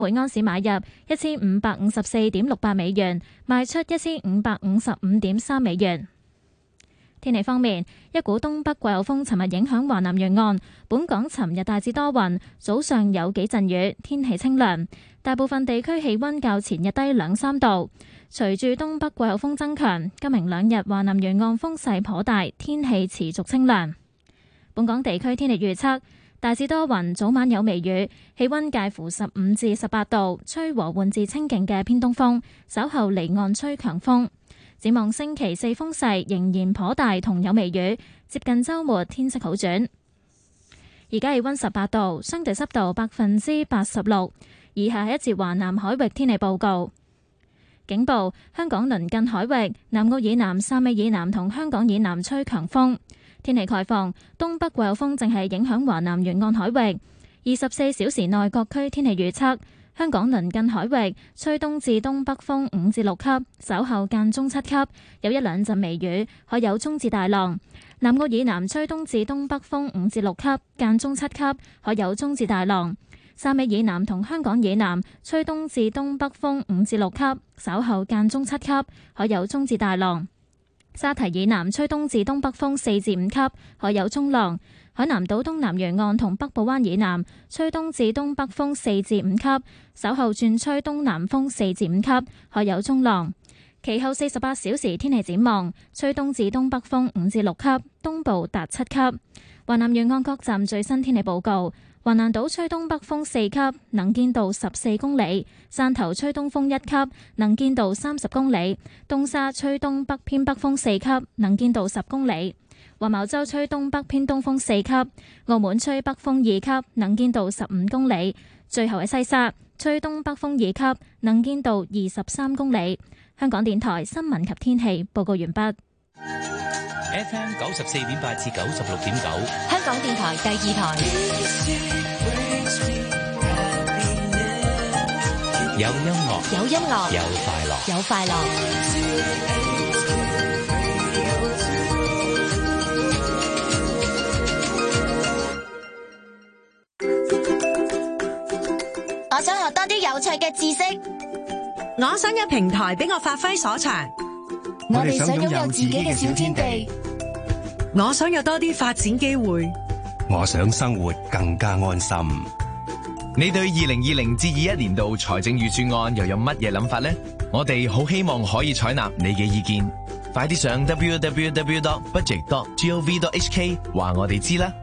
每安士買入1554.68美元，賣出1555.3美元。天氣方面，一股東北季候風尋日影響華南沿岸，本港尋日大致多雲，早上有幾陣雨，天氣清涼，大部分地區氣溫較前日低2-3度。隨住東北季候風增強，今明兩日華南沿岸風勢頗大，天氣持續清涼。本港地區天氣預測，大致多雲，早晚有微雨，氣溫介乎15至18度，吹和緩至清勁嘅偏東風，稍後離岸吹強風。展望星期四風勢仍然頗大，同有微雨，接近週末天色好轉。而家氣溫18度，相對濕度86%。以下係一節華南海域天氣報告。警報：香港鄰近海域、南澳以南、汕尾以南同香港以南吹強風。天氣概況：東北季候風正係影響華南沿岸海域。24小時內各區天氣預測：香港鄰近海域吹東至東北風5至6級，稍後間中7級，有一兩陣微雨，可有中至大浪。南澳以南吹東至東北風5至6級，間中7級，可有中至大浪。汕尾以南同香港以南吹東至東北風5至6級，稍後間中7級，可有中至大浪。沙堤以南吹東至東北風4至5級，可有中浪。海南島東南沿岸同北部灣以南吹東至東北風4至5級，稍後轉吹東南風4至5級，可有中浪。其後48小時天氣展望，吹東至東北風5至6級，東部達7級。華南沿岸各站最新天氣報告：橫瀾島吹東北風4級，能見度14公里；汕頭吹東風1級，能見度30公里；東沙吹東北偏北風4級，能見度10公里；黃茅洲吹東北偏東風4級；澳門吹北風2級，能見度15公里；最後係西沙吹東北風2級，能見度23公里。香港電台新聞及天氣報告完畢。 FM 94.8至96.9， 香港電台第2台。 有音樂， 有音樂， 有快樂， 有快樂。 我想學多啲有趣嘅知識。 我想有平台俾我發揮所長。 我哋想擁有自己嘅小天地。 我想有多啲發展機會。 我想生活更加安心。 你對2020至21年度財政預算案又有乜嘢諗法呢？我哋好希望可以採納你嘅意見，快啲上 www.budget.gov.hk 話我哋知啦。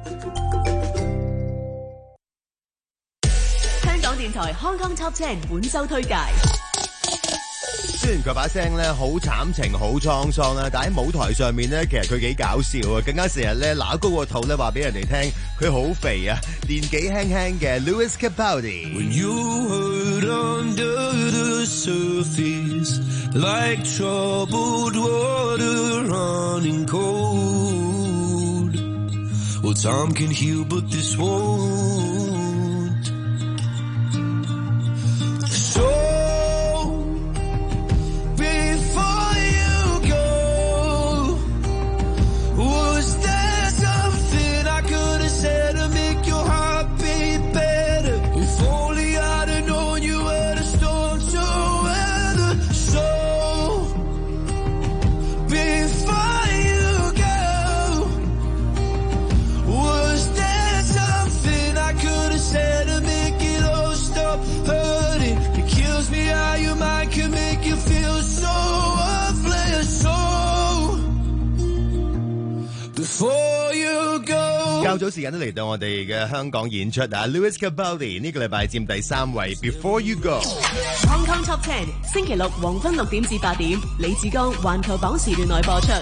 香港電台 Hong Kong Top 10本周推介。 雖然佢把聲咧好慘情好滄桑啦，但喺舞台上面咧，其實佢幾搞笑啊！更加成日咧揦高個肚咧，話俾人哋聽佢好肥啊！年紀輕輕嘅 Lewis Capaldi。When you hurt under the surface, like troubled water running cold, well time can heal but this won't. Before you go， 較早時間都嚟到我哋嘅香港演出啊 ，Lewis Capaldi 呢個禮拜佔第3位 ，Before You Go。Hong Kong Top 10，星期六黃昏6點至8點，李志剛環球榜時段內播出。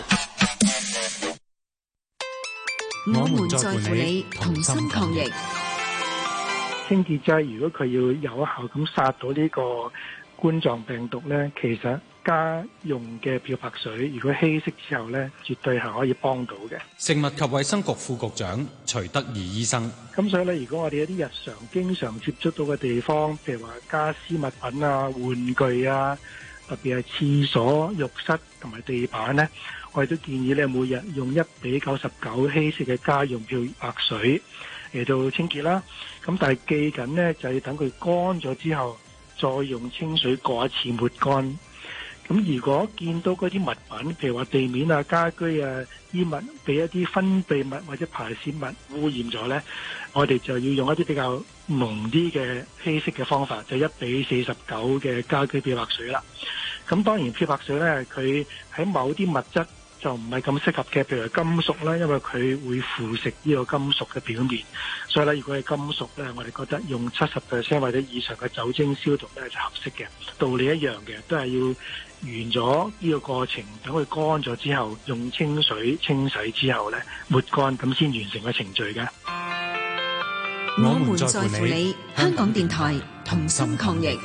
我們在乎你，同心抗疫。 清潔劑如果佢要有效咁殺到呢個冠狀病毒呢，其實家用嘅漂白水，如果稀釋之後呢，絕對係可以幫到嘅。 食物及衛生局副局長徐德義醫生。 咁所以呢，如果我哋一啲日常經常接觸到嘅地方，譬如話家私物品啊、玩具啊，特別係廁所、浴室同埋地板呢，我哋都建議呢，每日用1:99稀釋嘅家用漂白水嚟到清潔啦。咁但係記緊呢，就要等佢乾咗之後， 再用清水過一次抹乾。咁如果見到嗰啲物品，譬如話地面啊、家居啊、衣物被一啲分泌物或者排泄物污染咗呢，我哋就要用一啲比較濃啲嘅稀釋嘅方法，就1:49嘅家居漂白水啦。咁當然漂白水呢，佢喺某啲物質就唔係咁適合嘅，譬如金屬啦，因為佢會腐蝕呢個金屬嘅表面，所以咧如果係金屬呢，我哋覺得用70% 或者以上嘅酒精消毒呢就合適嘅。道理一樣嘅，都係要完咗呢個過程，等佢乾咗之後，用清水清洗之後呢，抹乾，咁先完成個程序嘅。 我們在乎你，香港電台同心抗疫。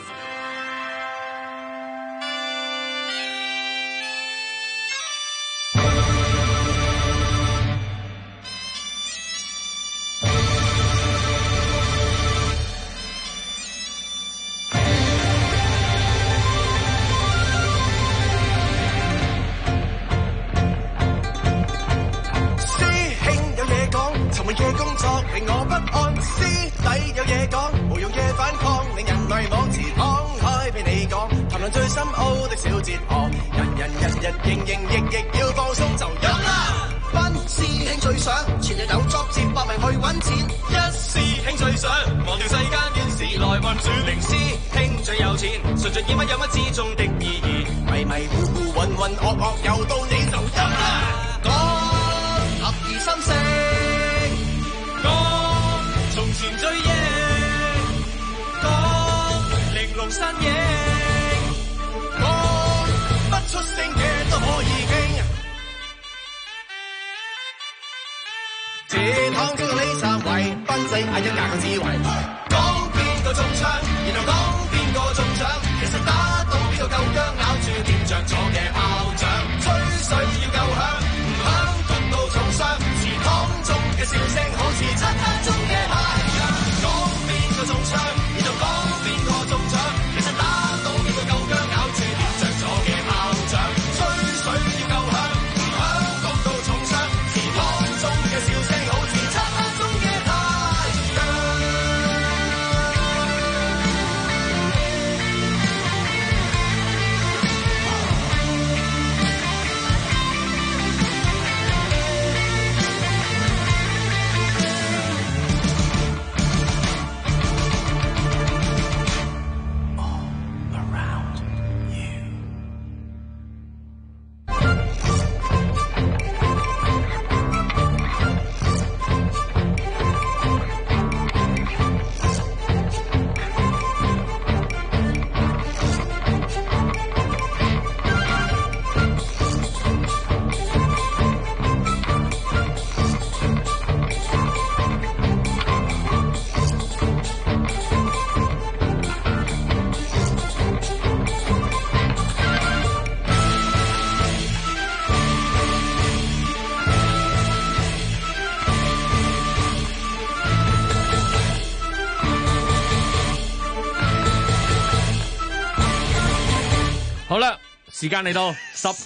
好啦，時間嚟到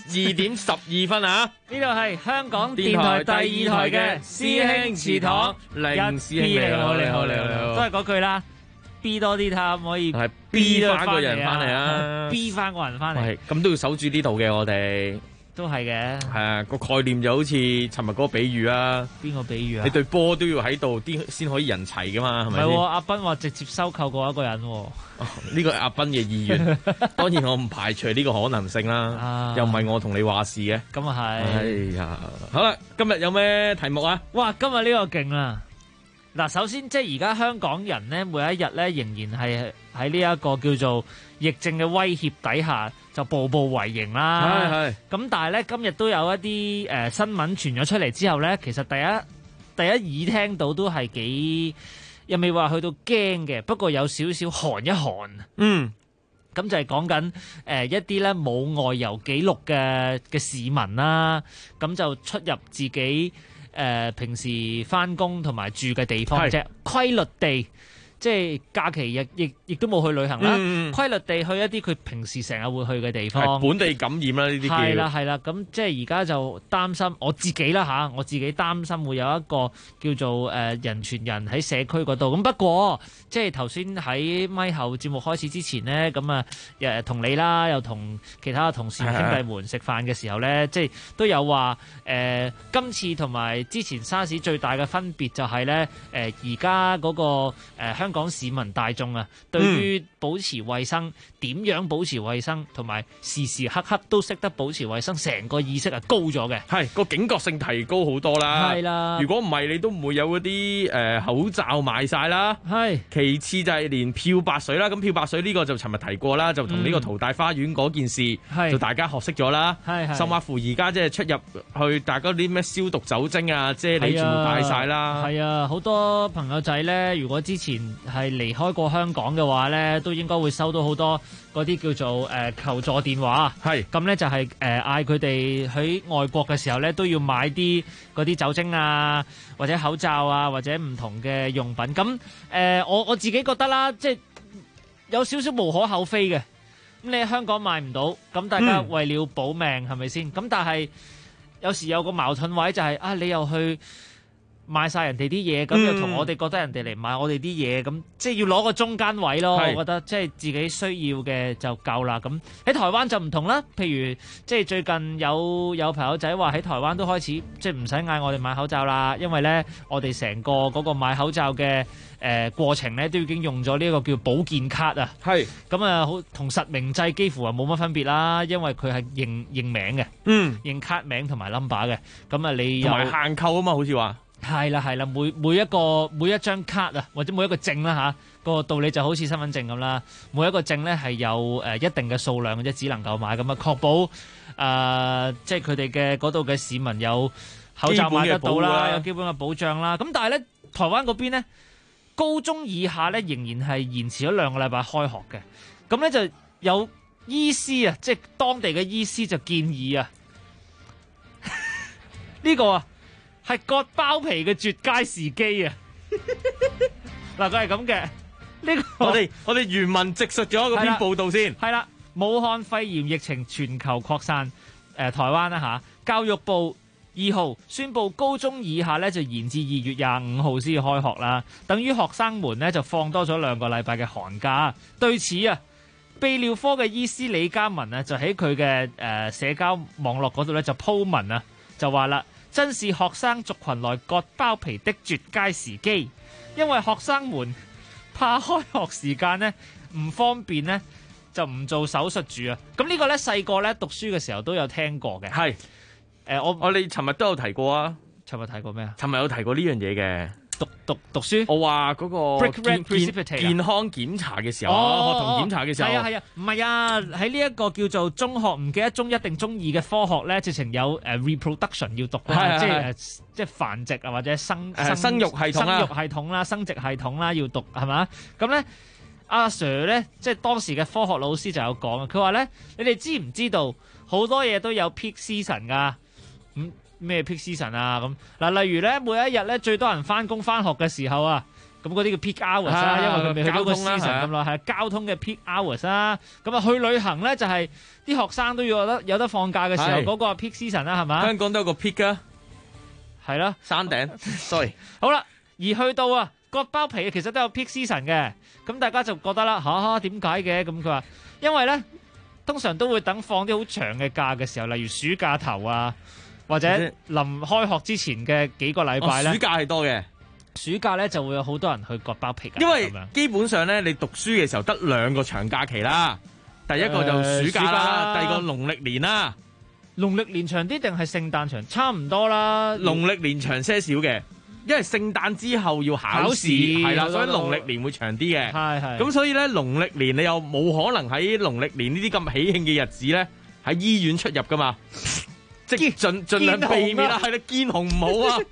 12:12啊！ 呢度係香港電台第2台嘅師兄祠堂， 凌師兄你好， 都係嗰句啦 ，B 多啲睇可唔可以係 B 翻個人翻嚟啊 ，B 翻個人翻嚟， 咁都要守住呢度嘅我哋。 都係嘅， 係啊，個概念就好似尋日嗰個比喻啊。 邊個比喻啊？ 你對波都要喺度啲先可以人齊噶嘛，係咪？ 唔係，阿斌話直接收購過一個人。 呢個係阿斌嘅意願，當然我唔排除呢個可能性啦。又唔係我同你話事嘅。 咁啊係。 哎呀，好啦，今日有咩題目啊？ 哇，今日呢個勁啦！嗱，首先即係而家香港人咧，每一日咧仍然係喺呢一個叫做疫症嘅威脅底下，就步步為營啦。係。咁但係咧，今日都有一啲新聞傳咗出嚟之後咧，其實第一耳聽到都係幾又未話去到驚嘅，不過有少少寒一寒。 嗯。 咁就係講緊一啲咧冇外遊記錄嘅市民啦，咁就出入自己平時返工同埋住嘅地方啫，規律地即係假期亦都冇去旅行啦，規律地去一啲佢平時成日會去嘅地方， 本地感染啦呢啲叫。 係啦，咁即係而家就擔心我自己啦我自己擔心會有一個叫做人傳人喺社區嗰度。咁不過即係頭先喺咪後節目開始之前呢，咁啊同你啦，又同其他同事兄弟們食飯嘅時候呢，即係都有話今次同埋之前沙士最大嘅分別就係呢，而家嗰個香港市民大眾啊，對於保持衛生，點樣保持衛生，同埋時時刻刻都識得保持衛生，成個意識係高咗嘅， 係個警覺性提高好多啦。 係啦， 如果唔係你都唔會有嗰啲口罩賣晒啦。係，其次就係連漂白水啦。咁漂白水呢個就尋日提過啦，就同呢個淘大花園嗰件事，就大家學識咗啦。係，甚至乎而家即係出入去，大家啲咩消毒酒精啊、啫喱全部帶晒啦。 係啊，好多朋友仔咧，如果之前係離開過香港嘅話咧，都應該會收到好多嗰啲叫做求助電話。係咁咧，就係嗌佢哋喺外國嘅時候咧，都要買啲嗰啲酒精啊，或者口罩啊，或者唔同嘅用品。咁我自己覺得啦，即係有少少無可厚非嘅。咁你喺香港買唔到，咁大家為了保命係咪先？咁但係有時有個矛盾位就係你又去賣晒人哋啲嘢，咁又同我哋覺得人哋嚟買我哋啲嘢，咁即係要攞個中間位咯。我覺得即係自己需要嘅就夠啦。咁喺台灣就唔同啦，譬如即係最近有朋友仔話喺台灣都開始即係唔使嗌我哋買口罩啦，因為咧我哋成個嗰個買口罩嘅過程咧都已經用咗呢個叫保健卡啊。係咁啊，好同實名制幾乎係冇乜分別啦，因為佢係認名嘅，認卡名同埋 number 嘅。咁啊，你同埋限購啊嘛，好似話。 係啦，每一張卡啊，或者每一個證啦個道理就好似身份證咁啦。每一個證咧係有一定嘅數量嘅啫，只能夠買咁啊，確保即係佢哋嘅嗰度嘅市民有口罩買得到啦，有基本嘅保障啦。咁但係咧，台灣嗰邊咧，高中以下咧仍然係延遲咗2個禮拜開學嘅。咁咧就有醫師啊，即係當地嘅醫師就建議啊，呢個啊係割包皮嘅絕佳時機啊！嗱，佢係咁嘅，呢個我哋原文直述咗嗰篇報道先。 係啦，武漢肺炎疫情全球擴散，台灣啦嚇，教育部2號宣布高中以下咧就延至2月25號先至開學啦，等於學生們咧就放多咗2個禮拜嘅寒假。對此啊，泌尿科嘅醫師李嘉文啊，就喺佢嘅社交網絡嗰度咧就鋪文啊，就話啦。真是學生族群內割包皮的絕佳時機，因為學生們怕開學時間呢唔方便呢，就唔做手術住啊。咁呢個呢，細個呢讀書嘅時候都有聽過嘅。係，我哋尋日都有提過啊。尋日提過咩啊？尋日有提過呢樣嘢嘅。讀書，我話嗰個健康檢查嘅時候，學童檢查嘅時候，係啊，唔係啊，喺呢一個叫做中學，唔記得中1定中2嘅科學咧，直情有reproduction 要讀啦，即係繁殖啊，或者生育系統啦，生殖系統啦要讀係嘛？咁咧，阿 Sir 咧，即係當時嘅科學老師就有講啊，佢話咧，你哋知唔知道好多嘢都有 peak season 噶？咩 peak season 啊咁嗱，例如咧每一日咧最多人翻工翻學嘅時候啊，咁嗰啲叫 peak hours 啦，因為佢未去到個 season 咁耐，係交通嘅 peak hours 啦。咁啊去旅行咧就係啲學生都要有得放假嘅時候，嗰個 peak season 啦，係嘛？香港都有個 peak 啊，係啦，山頂。sorry， 好啦，而去到啊割包皮其實都有 peak season 嘅，咁大家就覺得啦點解嘅？咁佢話因為咧通常都會等放啲好長嘅假嘅時候，例如暑假頭啊。或者臨開學之前嘅幾個禮拜咧，暑假係多嘅。暑假咧就會有好多人去割包皮㗎。因為基本上咧，你讀書嘅時候得2個長假期啦。第一個就暑假啦，第二個農曆年啦。農曆年長啲定係聖誕長？差唔多啦。農曆年長些少嘅，因為聖誕之後要考試，係啦，所以農曆年會長啲嘅。係。咁所以咧，農曆年你又冇可能喺農曆年呢啲咁喜慶嘅日子咧，喺醫院出入㗎嘛。即係盡量避免啦，係啦，見紅唔好啊！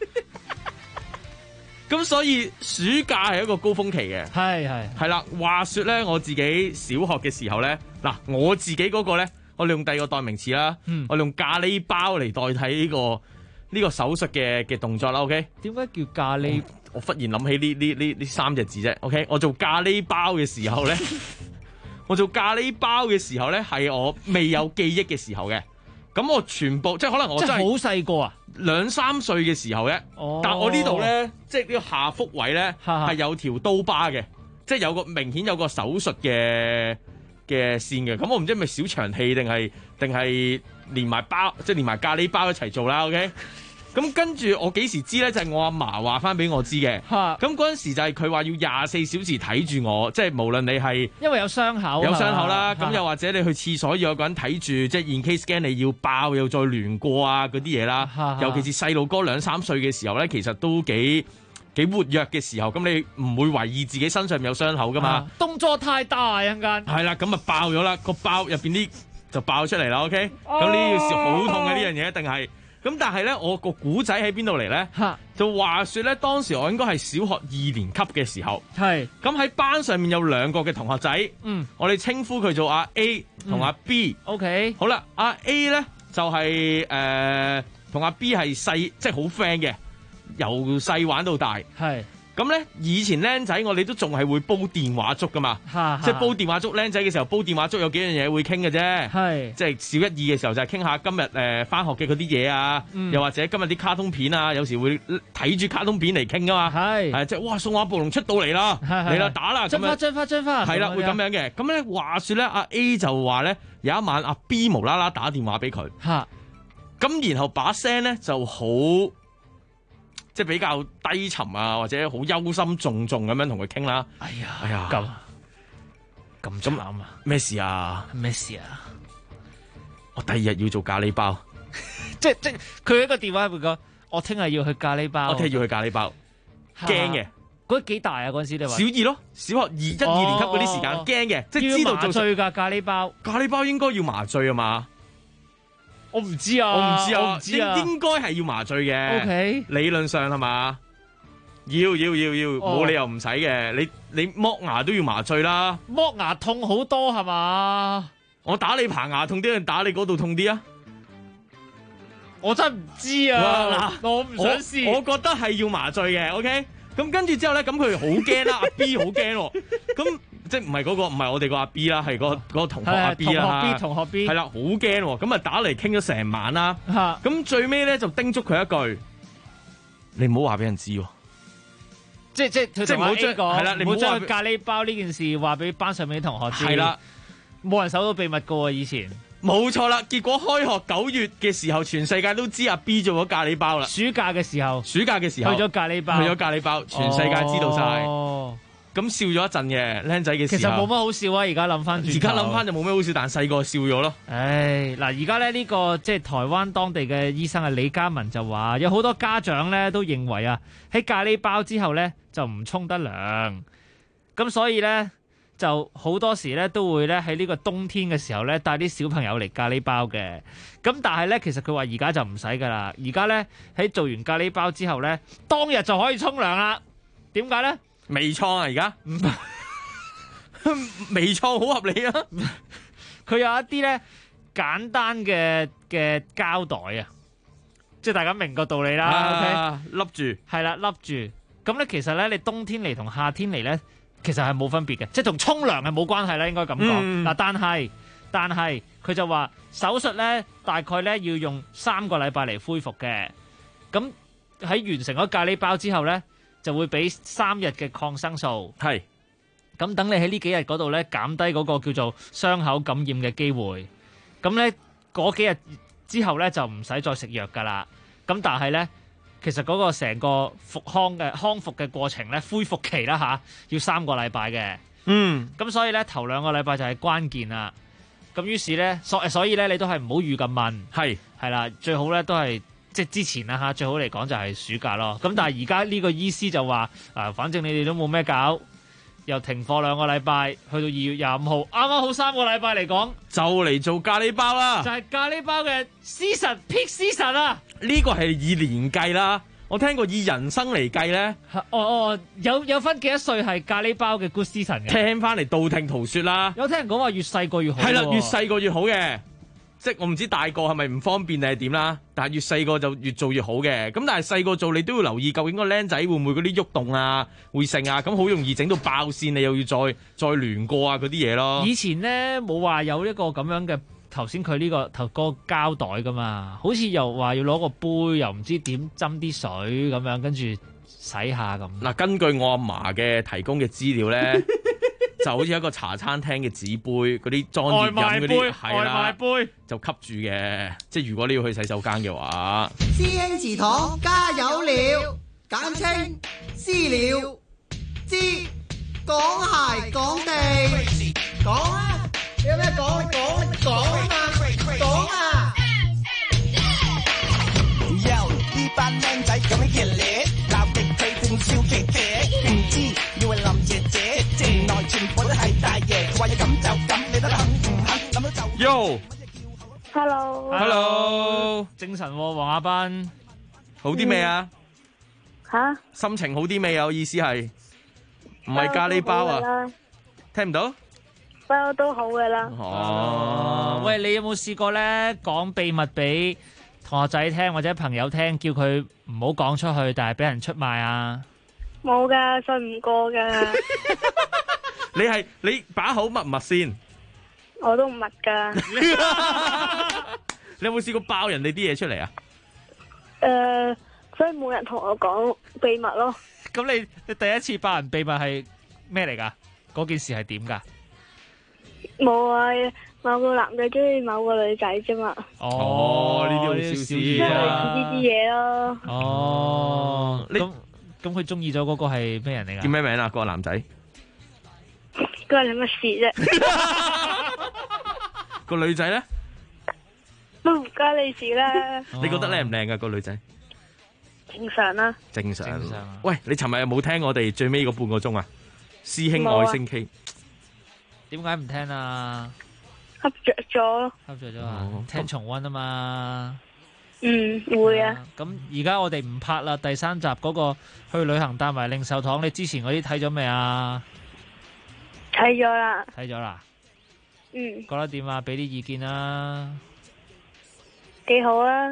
咁所以暑假係一個高峰期嘅，係啦。話說咧，我自己小學嘅時候咧，嗱，我自己嗰個咧，我哋用第二個代名詞啦，我哋用咖喱包嚟代替呢個手術嘅動作啦。OK？點解叫咖喱？ 我忽然諗起呢3隻字啫。OK， 我做咖喱包嘅時候咧，係我未有記憶嘅時候嘅。咁我全部即係可能我真係好細個啊 ，2-3歲嘅時候咧。但我呢度咧，即係呢個下腹位咧係有條刀疤嘅，即係明顯有個手術嘅線嘅。咁我唔知係咪小腸氣定係連埋包，即係連埋咖喱包一齊做啦。OK。咁跟住我幾時知咧？就係我阿嫲話翻俾我知嘅。咁嗰陣時就係佢話要24小時睇住我，即係無論你係因為有傷口啦，咁又或者你去廁所要有個人睇住，即係 in case 驚你要爆又再亂過啊嗰啲嘢啦。尤其是細路哥2-3歲嘅時候咧，其實都幾活躍嘅時候，咁你唔會懷疑自己身上有傷口噶嘛。 動作太大一陣間。 係啦，咁啊爆咗啦，個包入邊啲就爆出嚟啦。OK，咁呢件事好痛嘅呢樣嘢，一定係。咁但係咧，我個古仔喺邊度嚟咧？就話說咧，當時我應該係小學2年級嘅時候。 係。咁喺班上面有2個嘅同學仔。我哋稱呼佢做阿 A 同阿 B。 OK。 好啦，阿 A 咧就係同阿 B 係細，即係好 friend 嘅，由細玩到大。係。咁咧，以前僆仔我哋都仲係會煲電話粥噶嘛，即係煲電話粥。僆仔嘅時候煲電話粥有幾樣嘢會傾嘅啫，係即係小1、2嘅時候就係傾下今日返學嘅嗰啲嘢啊，又或者今日啲卡通片啊，有時會睇住卡通片嚟傾噶嘛，係即係哇，數碼暴龍出到嚟啦，嚟啦打啦， 進化係啦，會咁樣嘅。咁咧話說咧，阿 A 就話咧有一晚阿 B 無啦啦打電話俾佢，咁然後把聲咧就好。即係比較低沉啊，或者好憂心忡忡咁樣同佢傾啦。哎呀，咁慘啊！咩事啊？ 咩事啊？ 我第2日要做咖喱包， 即係佢喺個電話入邊講，我聽日要去咖喱包。 我聽日要去咖喱包，驚嘅。 嗰幾大啊？嗰陣時你話小2咯，小學1、2年級嗰啲時間，驚嘅，即係知道做麻醉㗎咖喱包。 咖喱包應該要麻醉啊嘛？ 我唔知啊， 應該係要麻醉嘅。 OK， 理論上係嘛？要，冇理由唔使嘅。你剝牙都要麻醉啦。 剝牙痛好多係嘛？ 我打你棚牙痛啲定打你嗰度痛啲啊？ 我真係唔知啊。我唔想試。 我覺得係要麻醉嘅。OK，咁跟住之後咧，咁佢好驚啦。阿 B 好驚，咁。即係唔係我哋個阿 B 啦，係嗰個同學阿 B 啦， 同學 B 係啦，好驚喎，咁啊打嚟傾咗成晚啦，咁最尾咧就叮囑佢一句，你唔好話俾人知喎， 即係唔好將係啦，你唔好將咖喱包呢件事話俾班上面啲同學知，係啦，冇人守到秘密噶喎，以前冇錯啦，結果開學9月嘅時候，全世界都知阿 B 做咗咖喱包啦， 暑假嘅時候去咗咖喱包，全世界知道晒。咁笑咗一陣嘅僆仔嘅時候， 其實冇乜好笑啊！而家諗翻， 而家諗翻就冇咩好笑，但細個笑咗咯。 唉，嗱，而家咧呢個即係台灣當地嘅醫生啊，李嘉文就話，有好多家長咧都認為啊，喺咖喱包之後咧就唔沖得涼，咁所以咧就好多時咧都會咧喺呢個冬天嘅時候咧帶啲小朋友嚟咖喱包嘅。咁但係咧，其實佢話而家就唔使噶啦，而家咧喺做完咖喱包之後咧，當日就可以沖涼啦。點解咧？ 微創啊，而家微創好合理啊！ 佢有一啲咧簡單嘅膠袋啊，即係大家明個道理啦。 OK，笠住係啦，笠住。咁咧，其實咧，你冬天嚟同夏天嚟咧，其實係冇分別嘅，即係同沖涼係冇關係啦，應該咁講。嗱，但係佢就話手術咧，大概咧要用3個禮拜嚟恢復嘅。咁喺完成咗咖喱包之後咧，就會俾3日嘅抗生素，係咁等你喺呢幾日嗰度咧減低嗰個叫做傷口感染嘅機會。咁咧嗰幾日之後咧就唔使再食藥噶啦。咁但係咧，其實嗰個成個康復嘅過程咧，恢復期啦嚇，要3個禮拜嘅。咁所以咧頭2個禮拜就係關鍵啦。咁於是咧，所以咧你都係唔好預咁問，係啦，最好咧都係。即係之前啦嚇，最好嚟講就係暑假咯。咁但係而家呢個醫師就話反正你哋都冇咩搞，又停課2個禮拜，去到2月25號，啱啱好3個禮拜嚟講， 就嚟做咖喱包啦。 就係咖喱包嘅 peak season 啊！ 呢個係以年計啦，我聽過以人生嚟計咧。 有分幾多歲係咖喱包嘅 good season 嘅？ 聽翻嚟道聽途說啦。 有聽人講話越細個越好。 係啦，越細個越好嘅。 即係我唔知大個係咪唔方便定係點啦，但係越細個就越做越好嘅。咁但係細個做你都要留意，究竟個僆仔會唔會嗰啲喐動啊、會剩啊，咁好容易整到爆線，你又要再聯過啊嗰啲嘢咯。 以前咧冇話有一個咁樣嘅頭先佢呢個頭嗰個膠袋噶嘛，好似又話要攞個杯，又唔知點斟啲水咁樣，跟住洗下咁。 嗱，根據我阿嫲嘅提供嘅資料咧。就好似一個茶餐廳嘅紙杯，嗰啲裝熱飲嗰啲，係啦， 外賣杯就吸住嘅。即係如果你要去洗手間嘅話， 師兄祠堂加油了，簡稱私了，知講鞋講地，講啊！你有咩講？你講啊嘛，講啊！ Yo， 呢班靚仔咁嘅熱烈，鬧極佢正笑騎騎，唔知以為林爺姐。全部都係大爺，話要咁就咁，你得肯唔肯諗到就。 Yo，Hello， 精神喎，黃亞斌， 好啲未啊？ 吓？ 心情好啲未啊？我意思係唔係咖喱包啊？聽唔到？ 包都好噶啦。 哦，喂，你有冇試過咧講秘密俾同學仔聽或者朋友聽，叫佢唔好講出去，但係俾人出賣啊？ 冇噶，信唔過噶。 你把口密唔密先？ 我都唔密噶。 你有冇試過爆人哋啲嘢出嚟啊？ 所以冇人同我講秘密咯。 咁你第一次爆人秘密係咩嚟噶？嗰件事係點噶？ 冇啊，某個男仔中意某個女仔啫嘛。 哦，呢啲好小事啊。即係類似呢啲嘢咯。 哦，咁佢中意咗嗰個係咩人嚟噶？ 叫咩名啊？嗰個男仔？ 關你乜事啫？ 個女仔咧都唔關你事啦。 你覺得靚唔靚噶個女仔？ 正常啦。 正常。喂，你尋日有冇聽我哋最尾嗰半個鐘啊？師兄愛星 K。 點解唔聽啊？ 瞌着咗。 瞌着咗啊？聽重溫啊嘛。 會啊。 咁而家我哋唔拍啦，第3集嗰個去旅行帶埋零售堂，你之前嗰啲睇咗未啊？ 睇咗啦。 睇咗啦。 覺得點啊？俾啲意見啦。 幾好啊。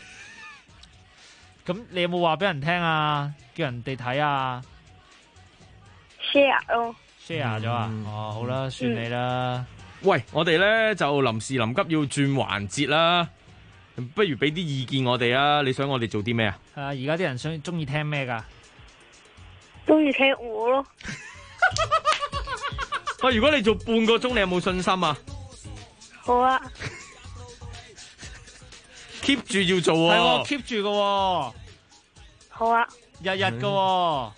咁你有冇話俾人聽啊？叫人哋睇啊 ？share 咯。 share 咗啊？哦，好啦，算你啦。 喂，我哋咧就臨時臨急要轉環節啦，不如俾啲意見我哋啊！你想我哋做啲咩啊？ 而家啲人中意聽咩噶？ 中意聽我咯。 喂，如果你做半個鐘，你有冇信心啊？ 好啊。 keep 住要做喎。 係 keep 住噶。 好啊。 日日噶。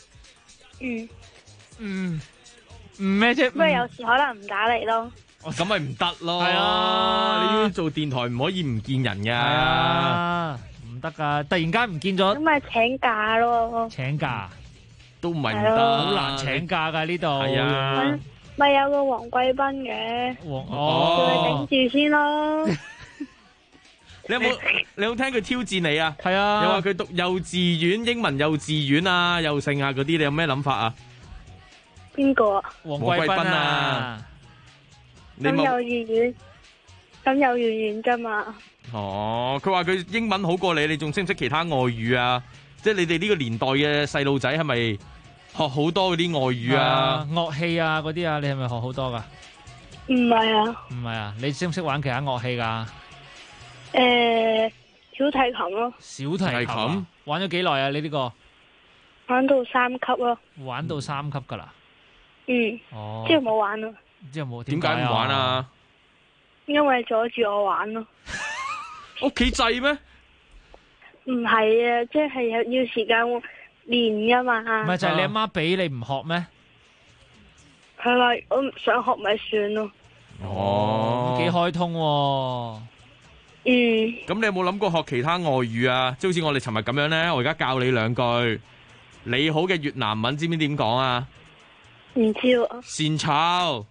唔咩啫？ 不過有時可能唔打嚟咯。 咁咪唔得咯。 係啊， 你要做電台唔可以唔見人噶。係啊，唔得噶，突然間唔見咗。 咁咪請假咯。 請假都唔係唔得， 好難請假噶呢度。 係啊。 咪有個黃貴賓嘅。叫佢頂住先咯。 你有冇聽佢挑戰你啊？ 係啊。 又話佢讀幼稚園英文幼稚園啊，又剩啊嗰啲，你有咩諗法啊？ 邊個啊？ 黃貴賓啊。 咁幼兒園，咁幼兒園啫嘛。 哦，佢話佢英文好過你，你仲識唔識其他外語啊？即係你哋呢個年代嘅細路仔係咪學好多嗰啲外語啊？ 樂器啊嗰啲啊，你係咪學好多噶？ 唔係啊。 唔係啊？你識唔識玩其他樂器噶？ 小提琴咯。 小提琴玩咗幾耐啊？你呢個？ 玩到3級咯。 玩到3級噶啦。哦。 之後冇玩咯。 之後冇。 點解唔玩啊？ 因為阻住我玩咯。 屋企制咩？ 唔係啊，即係要時間練噶嘛。 唔係就係你阿媽俾你唔學咩？ 係咪我唔想學咪算咯。 哦， 幾開通喎。 咁你有冇諗過學其他外語啊？即係好似我哋尋日咁樣咧，我而家教你2句你好嘅越南文，知唔知點講啊？ 唔知喎。 善炒。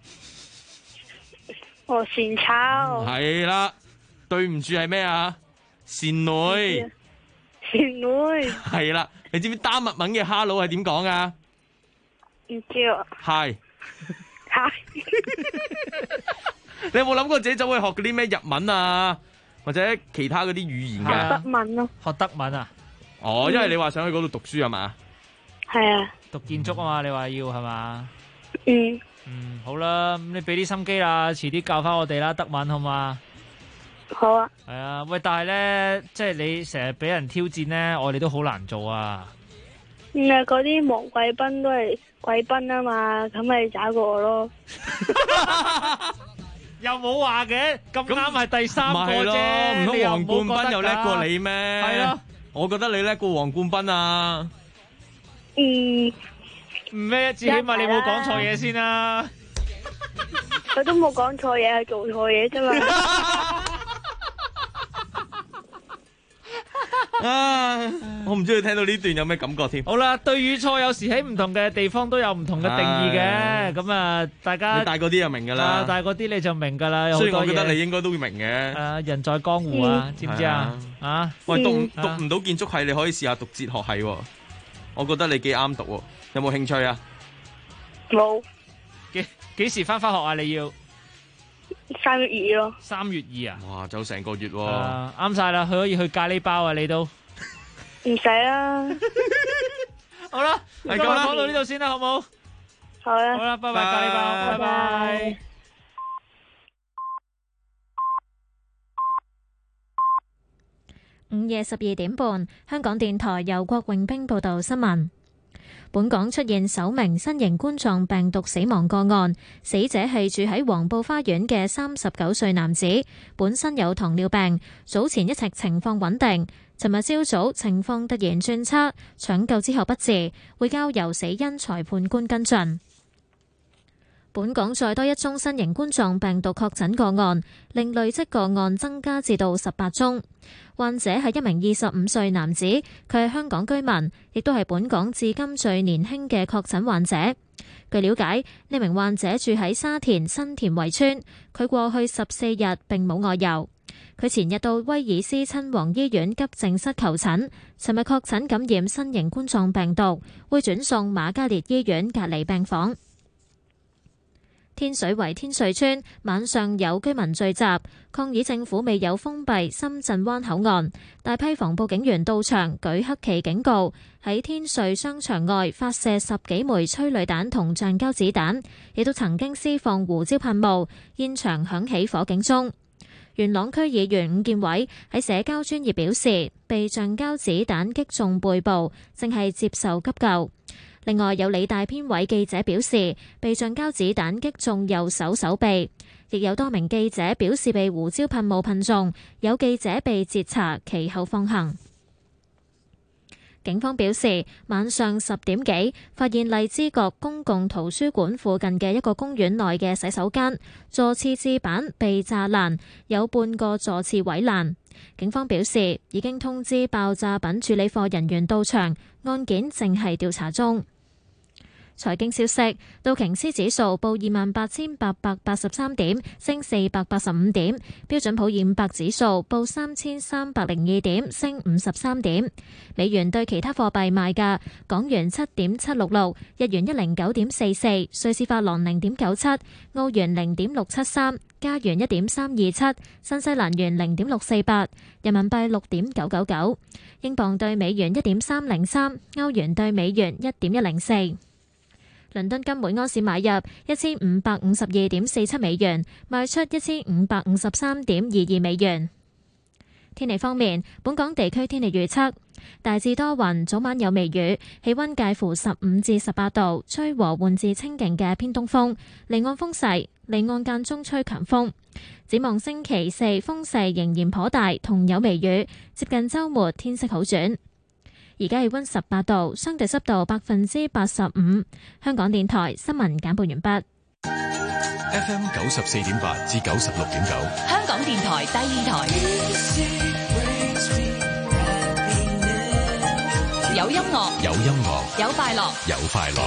善炒。 係啦，對唔住係咩啊？善女。 善女。 係啦，你知唔知丹麥文嘅 hello 係點講啊？ 唔知喎。 係。你有冇諗過自己走去學嗰啲咩日文啊、 或者其他嗰啲語言學嘅？ 德文咯。 學德文啊？ 哦，因為你話想去嗰度讀書係嘛？ 係啊。 讀建築啊嘛，你話要係嘛？好啦，咁你俾啲心機啦，遲啲教翻我哋啦，德文好嘛？ 好啊。 係啊，喂，但係咧，即係你成日俾人挑戰咧，我哋都好難做啊。 嗰啲王貴賓都係貴賓啊嘛，咁咪找過我咯。 又冇話嘅，咁啱係第三個啫。 唔通黃冠斌又叻過你咩？ 係咯， 我覺得你叻過黃冠斌啊。 唔咩？至起碼你冇講錯嘢先啦。 佢都冇講錯嘢，係做錯嘢啫嘛。 我唔知你聽到呢段有咩感覺添。 好啦，對與錯有時喺唔同嘅地方都有唔同嘅定義嘅，咁啊，大家你大嗰啲就明噶啦， 大嗰啲你就明噶啦。 所以我覺得你應該都會明嘅。 人在江湖啊，知唔知啊？ 喂，讀唔到建築系，你可以試下讀哲學系。我覺得你幾啱讀，有冇興趣啊？ 冇。 幾時翻學啊？你要 3月2咯。 3月2啊？ 哇，就成個月喎。 啱晒啦，佢可以去咖喱包啊！你都唔使啦。 好啦，今日講到呢度先啦，好冇？ 好啦。 好啦，拜拜，咖喱包，拜拜。 午夜12點半，香港電台由郭永兵報道新聞。本港出現首名新型冠狀病毒死亡個案，死者係住喺黃埔花園嘅39歲男子，本身有糖尿病，早前一直情況穩定，尋日朝早情況突然轉差，搶救之後不治，會交由死因裁判官跟進。本港再多一宗新型冠狀病毒確診個案，令累積個案增加至到18宗。患者係一名25歲男子，佢係香港居民，亦都係本港至今最年輕嘅確診患者。據了解，呢名患者住喺沙田新田圍村，佢過去14日並冇外遊。佢前日到威爾斯親王醫院急症室求診，尋日確診感染新型冠狀病毒，會轉送瑪嘉烈醫院隔離病房。天水圍天瑞村晚上有居民聚集，抗議政府未有封閉深圳灣口岸，大批防暴警員到場舉黑旗警告，喺天瑞商場外發射10幾枚催淚彈同橡膠子彈，亦都曾經施放胡椒噴霧，現場響起火警鐘。元朗區議員伍建偉喺社交專頁表示，被橡膠子彈擊中背部，正係接受急救。另外有理大編委記者表示，被橡膠子彈擊中右手手臂，亦有多名記者表示被胡椒噴霧噴中，有記者被截查，其後放行。警方表示，晚上10點幾發現荔枝角公共圖書館附近嘅一個公園內嘅洗手間座廁廁板被炸爛，有半個座廁毀爛。警方表示，已經通知爆炸品處理課人員到場，案件正係調查中。財經消息，道瓊斯指數報28,883點，升485點；標準普爾500指數報3,302點，升53點。美元對其他貨幣賣價：港元7.766，日元109.44，瑞士法郎0.97，澳元0.673，加元1.327，新西蘭元0.648，人民幣6.999，英鎊對美元1.303，歐元對美元1.104。倫敦金每安士買入1552.47美元，賣出1553.22美元。天氣方面，本港地區天氣預測大致多雲，早晚有微雨，氣溫介乎15至18度，吹和緩至清勁嘅偏東風，離岸風勢，離岸間中吹強風。展望星期四風勢仍然頗大，同有微雨，接近週末天色好轉。而家氣溫18度，相對濕度85%。香港電台新聞簡報完畢。 FM 94.8至96.9， 香港電台第二台，有音樂， 有音樂， 有快樂， 有快樂。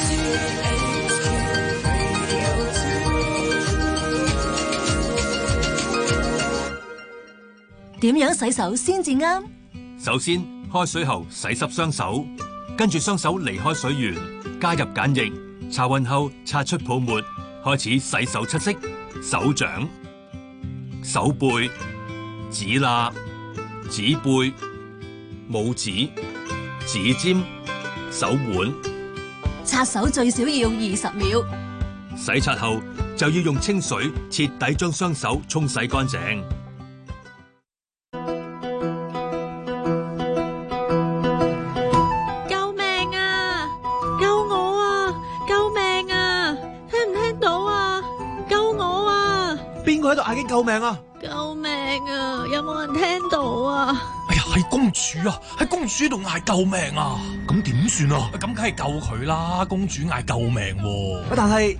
點樣洗手先至啱？ 首先，開水後洗濕雙手，跟住雙手離開水源，加入鹼液，擦勻後擦出泡沫，開始洗手七式：手掌、手背、 指罅、指背、拇指、指尖、手腕。 擦手最少要20秒。 洗刷後就要用清水徹底將雙手沖洗乾淨。 救命啊！救我啊！救命啊！聽唔聽到啊？救我啊！ 邊個喺度嗌緊救命啊？ 救命啊！有冇人聽到啊？ 哎呀，係公主啊！喺公主度嗌救命啊！咁點算啊？咁梗係救佢啦！公主嗌救命喎。但係，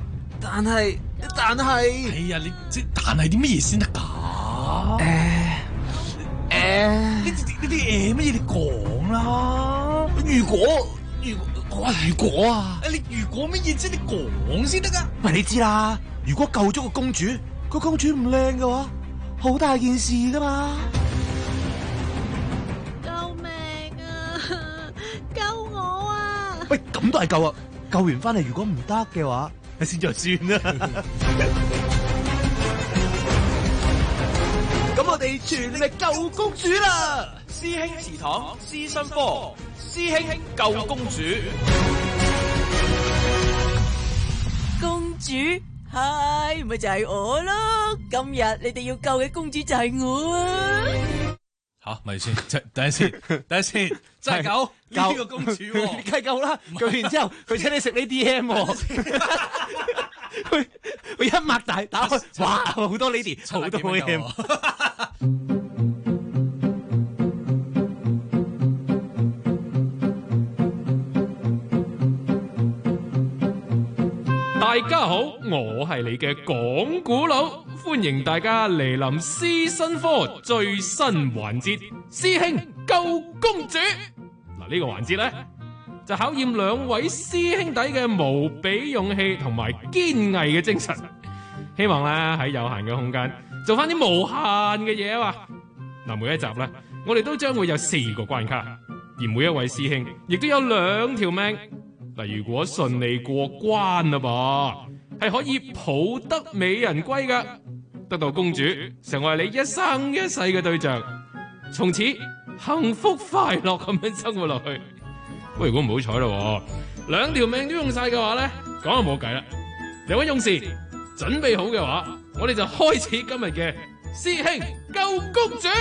哎呀，你即但係啲乜嘢先得㗎？呢啲乜嘢你講啦？如果啊，你如果乜嘢啫？你講先得㗎。喂，你知啦，如果救咗個公主，個公主唔靚嘅話，好大件事㗎嘛。 救命啊！救我啊！ 喂，咁都係救啊！救完翻嚟，如果唔得嘅話，先就算啦。咁我哋全力救公主啦！ 師兄祠堂師生科，師兄救公主。 公主係咪就係我咯？今日你哋要救嘅公主就係我啊！ 吓，咪先，等一先，真係救呢個公主，梗係救啦！救完之後，佢請你食呢啲 M， 佢一擘大打開，哇，好多呢啲，好多 M。 大家好，我係你嘅講古佬，歡迎大家嚟臨師生科最新環節，師兄救公主。嗱，呢個環節呢，就考驗兩位師兄弟嘅無比勇氣同埋堅毅嘅精神，希望咧喺有限嘅空間做翻啲無限嘅嘢啊嘛。嗱，每一集呢，我哋都將會有4個關卡，而每一位師兄亦都有2條命。嗱，如果順利過關啦噃，係可以抱得美人歸噶，得到公主成為你一生一世嘅對象，從此幸福快樂咁樣生活落去。喂，如果唔好彩啦，2條命都用晒嘅話咧，講就冇計啦。兩位勇士準備好嘅話，我哋就開始今日嘅師兄救公主。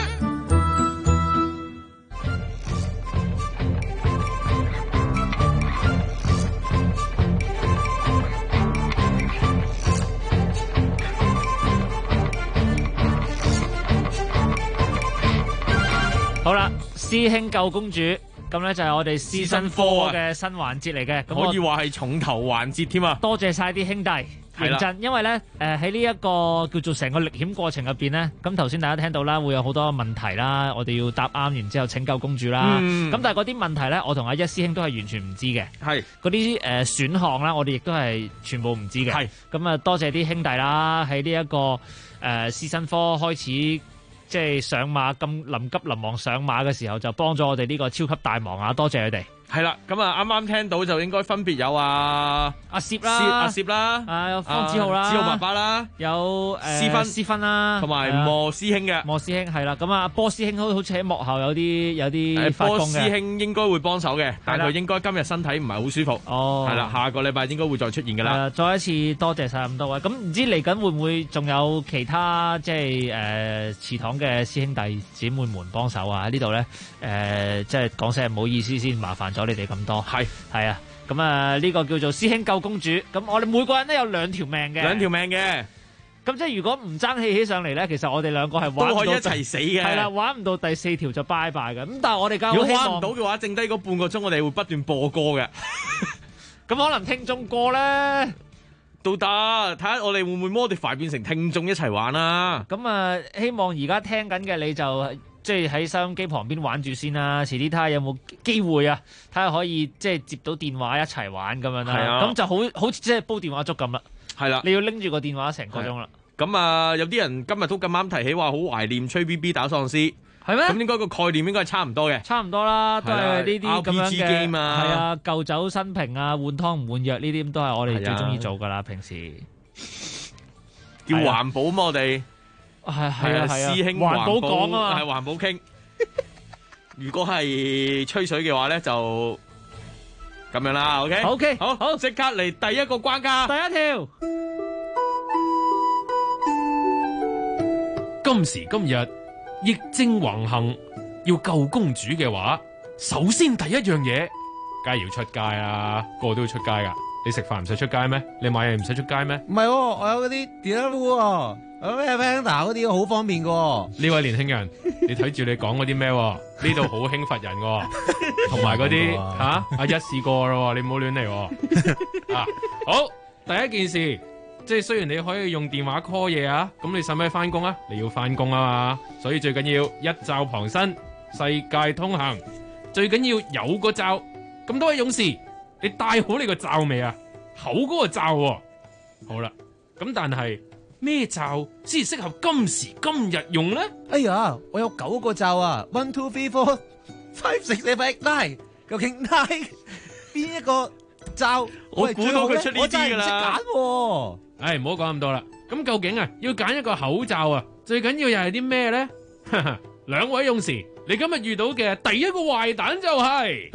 好啦，師兄救公主，咁咧就係我哋師生科嘅新環節嚟嘅， 可以話係重頭環節添啊！ 多謝晒啲兄弟認真，因為咧喺呢一個叫做成個歷險過程入邊咧，咁頭先大家聽到啦，會有好多問題啦，我哋要答啱，然之後拯救公主啦。咁但係嗰啲問題咧，我同阿一師兄都係完全唔知嘅。係嗰啲選項啦，我哋亦都係全部唔知嘅。係咁啊，多謝啲兄弟啦，喺呢一個師生科開始。即係上馬咁臨急臨忙上馬嘅時候，就幫咗我哋呢個超級大忙啊！多謝佢哋。 係啦，咁啊啱啱聽到就應該分別有阿攝啦， 阿攝啦， 方子浩啦， 子浩爸爸啦， 有思芬啦， 同埋莫師兄嘅。 莫師兄係啦，咁啊波師兄好似喺幕後有啲發功嘅。波師兄應該會幫手嘅，但係佢應該今日身體唔係好舒服。哦，係啦，下個禮拜應該會再出現㗎啦。 再一次多謝晒咁多位。咁唔知嚟緊會唔會仲有其他即係祠堂嘅師兄弟姊妹們幫手啊？喺呢度咧即係講聲唔好意思先，麻煩咗你哋咁多。係啊，咁啊呢個叫做師兄救公主。咁我哋每個人都有2條命嘅。 2條命嘅。 咁即係如果唔爭氣起上嚟咧，其實我哋兩個係玩唔到， 都可以一齊死嘅。 係啦，玩唔到第4條就拜拜嘅。咁但係我哋如果玩唔到嘅話，剩低嗰半個鐘我哋會不斷播歌嘅。 咁可能聽眾過咧都得，睇下我哋會唔會 modify 變成聽眾一齊玩啦。 咁啊，希望而家聽緊嘅你就即係喺收音機旁邊玩住先啦。遲啲睇下有冇機會啊，睇下可以即係接到電話一齊玩咁樣啦。係啊，咁就好似即係煲電話粥咁啦。係啦，你要拎住個電話成個鐘啦。 咁啊，有啲人今日都咁啱提起話好懷念吹 BB 打喪屍，係咩？咁應該個概念應該係差唔多嘅。 差唔多啦，都係呢啲咁樣嘅 game 啊。 係啊，舊酒新瓶啊，換湯唔換藥呢啲都係我哋最中意做噶啦。平時叫環保嘛，我哋係師兄環保講啊嘛， 係環保傾。如果係吹水嘅話咧，就咁樣啦。OK， 好，即刻嚟第一個關卡， 第一條。 今時今日疫症橫行，要救公主嘅話，首先第一樣嘢，梗係要出街啦，個個都要出街噶。你食飯唔使出街咩？你買嘢唔使出街咩？ 唔係，我有嗰啲 Deliveroo，有咩 Panda 嗰啲好方便噶。 呢位年輕人，你睇住你講嗰啲咩？呢度好興罰人噶，同埋嗰啲阿一試過咯，你唔好亂嚟。啊，好，第一件事，即係雖然你可以用電話 call 嘢啊，咁你使唔使翻工啊？你要翻工啊嘛，所以最緊要一罩傍身，世界通行。最緊要有個罩。咁多位勇士，你戴好你個罩未啊？厚嗰個罩喎。好啦，咁但係咩罩先適合今時今日用咧？ 哎呀，我有9個罩啊 ，1 2 3 4 5 6 7 8 9，究竟9邊一個罩？ 我估到佢出呢啲噶啦。 我真係唔識揀。 唉，唔好講咁多啦。咁究竟啊，要揀一個口罩啊，最緊要又係啲咩咧？兩位勇士，你今日遇到嘅第一個壞蛋就係。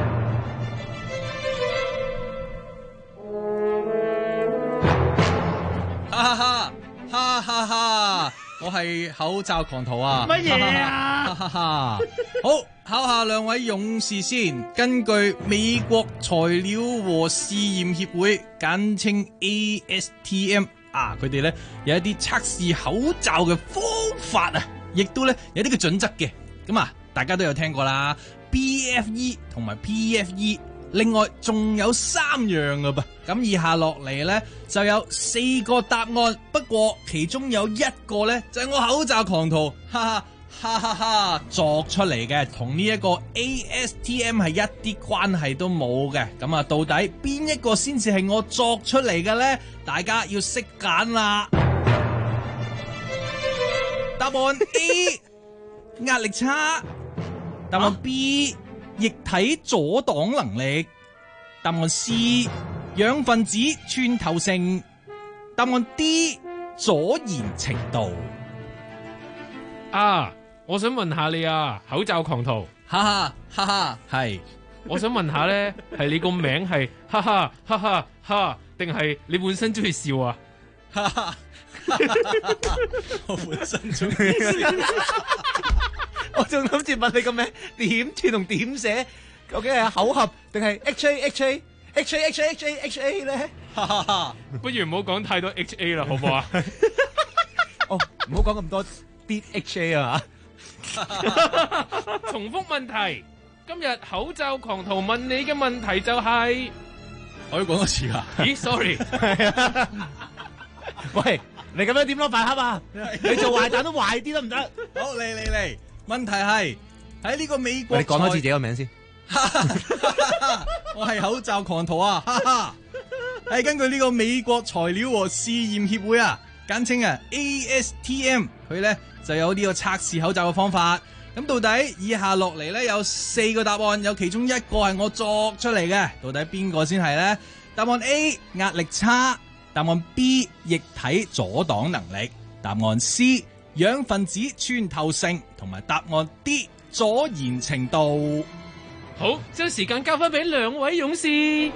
哈哈哈哈哈！我係口罩狂徒啊！ 乜嘢啊？ 哈哈哈！好，考下兩位勇士先。根據美國材料和試驗協會，簡稱 ASTM 啊，佢哋咧有一啲測試口罩嘅方法啊，亦都咧有啲嘅準則嘅。咁啊，大家都有聽過啦 ，BFE 同埋 PFE。另外仲有3樣噶噃，咁以下落嚟呢，就有4個答案，不過其中有1個呢，就係我口罩狂徒哈哈哈哈作出嚟嘅，同呢一個 ASTM 係一啲關係都冇嘅。咁啊，到底邊一個先至係我作出嚟嘅呢？大家要識揀啦。答案 A 壓力差，答案 B 液體阻擋能力，答案 C 氧分子穿透性，答案 D 阻燃程度。 啊，我想問下你啊，口罩狂徒， 哈哈哈哈，係， 我想問下咧，係你個名係哈哈哈哈哈，定係你本身中意笑啊？ 哈哈，我本身中意笑。我仲諗住問你個名點串同點寫，究竟係口合定係 HA 咧？ 不如唔好講太多 HA 啦，好唔好啊？ 哦，唔好講咁多啲 HA 啊！ 重複問題，今日口罩狂徒問你嘅問題就係， 我要講多次啊！ 咦 ，sorry， 喂，你咁樣點攞飯盒啊？你做壞蛋都壞啲得唔得？好，嚟。問題係喺呢個美國，你講多次自己個名先。我係口罩狂徒啊！係根據呢個美國材料和試驗協會啊，簡稱啊 ASTM， 佢咧就有呢個測試口罩嘅方法。咁到底以下落嚟咧有4個答案，有其中1個係我作出嚟嘅，到底邊個先係咧？答案 A 壓力差，答案 B 液體阻擋能力，答案 C 氧分子穿透性，同埋答案 D 阻燃程度。 好，將時間交翻俾兩位勇士。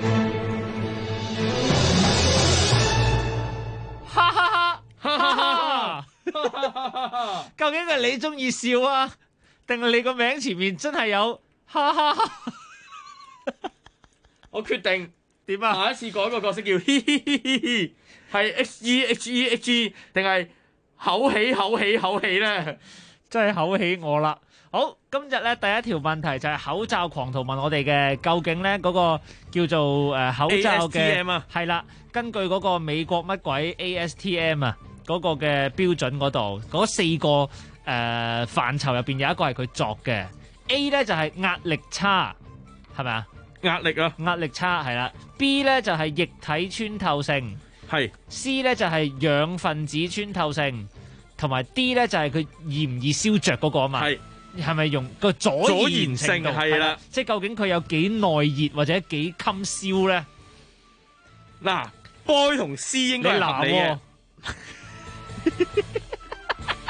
哈哈哈！哈哈哈！究竟係你中意笑啊，定係你個名前面真係有哈哈哈？ 我決定點啊？ 下一次改個角色叫嘻嘻嘻嘻嘻，係 HEHEHE 定係口起咧？ 真係口起我啦！好，今日咧第一條問題就係口罩狂徒問我哋嘅，究竟咧嗰個叫做口罩嘅係啦，根據嗰個美國乜鬼 ASTM 啊嗰個嘅標準嗰度，嗰4個範疇入邊有一個係佢作嘅。A 咧就係壓力差，係咪啊？ 壓力啊， 壓力差係啦。B 咧就係液體穿透性， 係。 C 咧就係氧分子穿透性，同埋 D 咧就係佢易唔易燒着嗰個啊嘛。係咪用個阻燃性係啦？即係究竟佢有幾耐熱或者幾襟燒咧？ 嗱，boy 同 C 應該係合理嘅。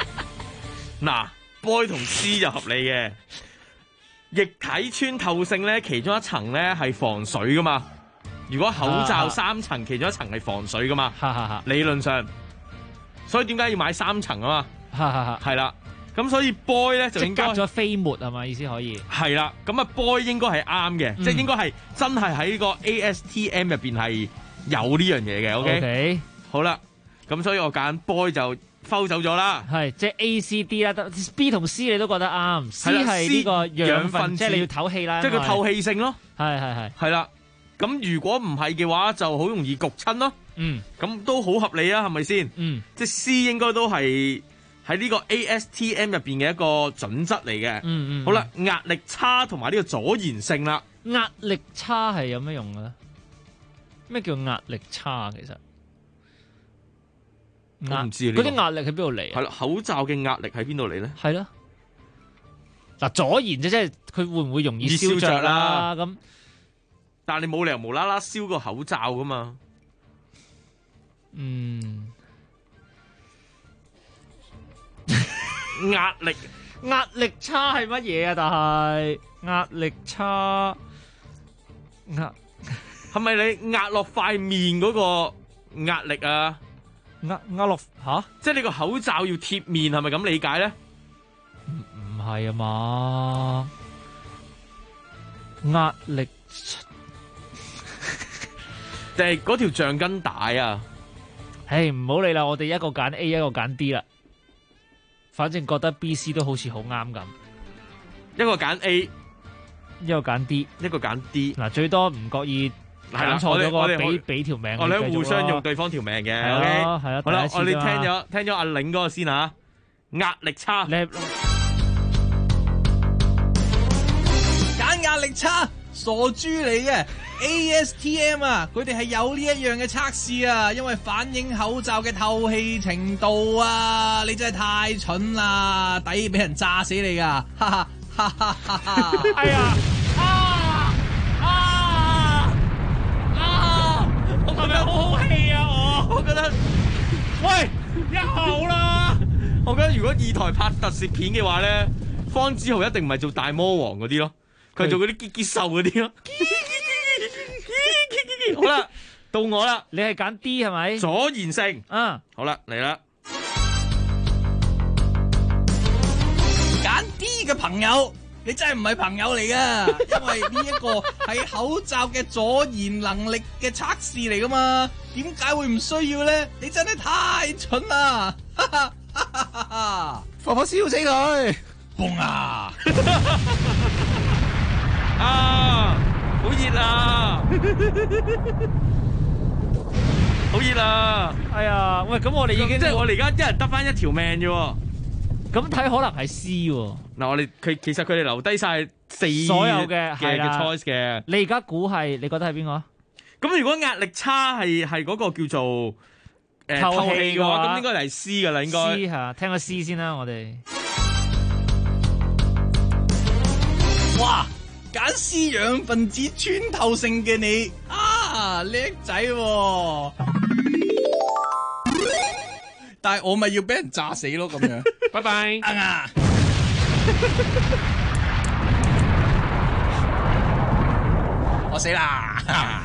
嗱 ，boy 同 C 就合理嘅。液體穿透性咧，其中一層咧係防水噶嘛。如果口罩3層，其中一層係防水噶嘛。理論上，所以點解要買3層啊嘛？係啦。咁所以 boy 咧就應該加咗飛沫係嘛？意思可以係啦。咁啊 boy 應該係啱嘅，即係應該係真係喺個 ASTM 入邊係有呢樣嘢嘅。OK， 好啦。咁所以我揀 boy 就摟走咗啦。 係即係 A、C、D 啦，B 同 C 你都覺得啱。C 係呢個養分，即係你要透氣啦。 即係個透氣性咯。 係啦。 咁如果唔係嘅話，就好容易焗親咯。咁都好合理啊，係咪先？即係 C 應該都係喺呢個 ASTM 入邊嘅一個準則嚟嘅。好啦，壓力差同埋呢個阻燃性啦。 壓力差係有咩用嘅咧？咩叫壓力差？其實我唔知嗰啲壓力喺邊度嚟？ 係啦，口罩嘅壓力喺邊度嚟咧？ 係咯。嗱，阻燃啫，即係佢會唔會容易燒着啦？咁， 但係你冇理由無啦啦燒個口罩噶嘛？壓力差係乜嘢啊？但係壓力差係咪你壓落塊面嗰個壓力啊？ 壓落吓？ 即係你個口罩要貼面，係咪咁理解咧？ 唔係啊嘛？壓力就係嗰條橡筋帶啊！ 唉，唔好理啦，我哋一個揀 A， 一個揀 D 啦。反正覺得 B、C 都好似好啱咁， 一個揀 A， 一個揀 D， 一個揀 D。 嗱，最多唔覺意揀錯咗個，俾條命。 我哋互相用對方條命嘅。 係啊，係啊。 好啦，我哋聽咗阿玲嗰個先吓，壓力差。 揀壓力差，傻豬嚟嘅。ASTM 啊，佢哋係有呢一樣嘅測試啊，因為反映口罩嘅透氣程度啊，你真係太蠢啦，抵俾人炸死你噶，哈哈哈哈哈哈！ 哎呀，我覺得好好氣啊！我覺得，喂，一號啦！我覺得如果二台拍特攝片嘅話咧，方子豪一定唔係做大魔王嗰啲咯，佢係做嗰啲傑獸嗰啲咯。好啦，到我啦， 你係揀 D 係咪？ 阻燃性，好啦，嚟啦， 揀 D 嘅朋友，你真係唔係朋友嚟噶，因為呢一個係口罩嘅阻燃能力嘅測試嚟噶嘛，點解會唔需要咧？你真係太蠢啦！哈哈哈哈哈！放火燒死佢，嘣啊！ 好熱啊！好熱啊！ 哎呀，喂，咁我哋已經即係我哋而家一人得翻一條命啫。 咁睇可能係 C 喎。 嗱，我哋其實佢哋留低晒所有嘅 choice 嘅。 你而家估係？你覺得係邊個？ 咁如果壓力差係嗰個叫做透氣嘅話，咁應該係 C 噶啦，應該。 C 吓，聽個 C 先啦，我哋。 哇！揀 C 氧分子穿透性嘅你叻仔喎！但係我咪要俾人炸死咯咁樣。 拜拜。 我死啦！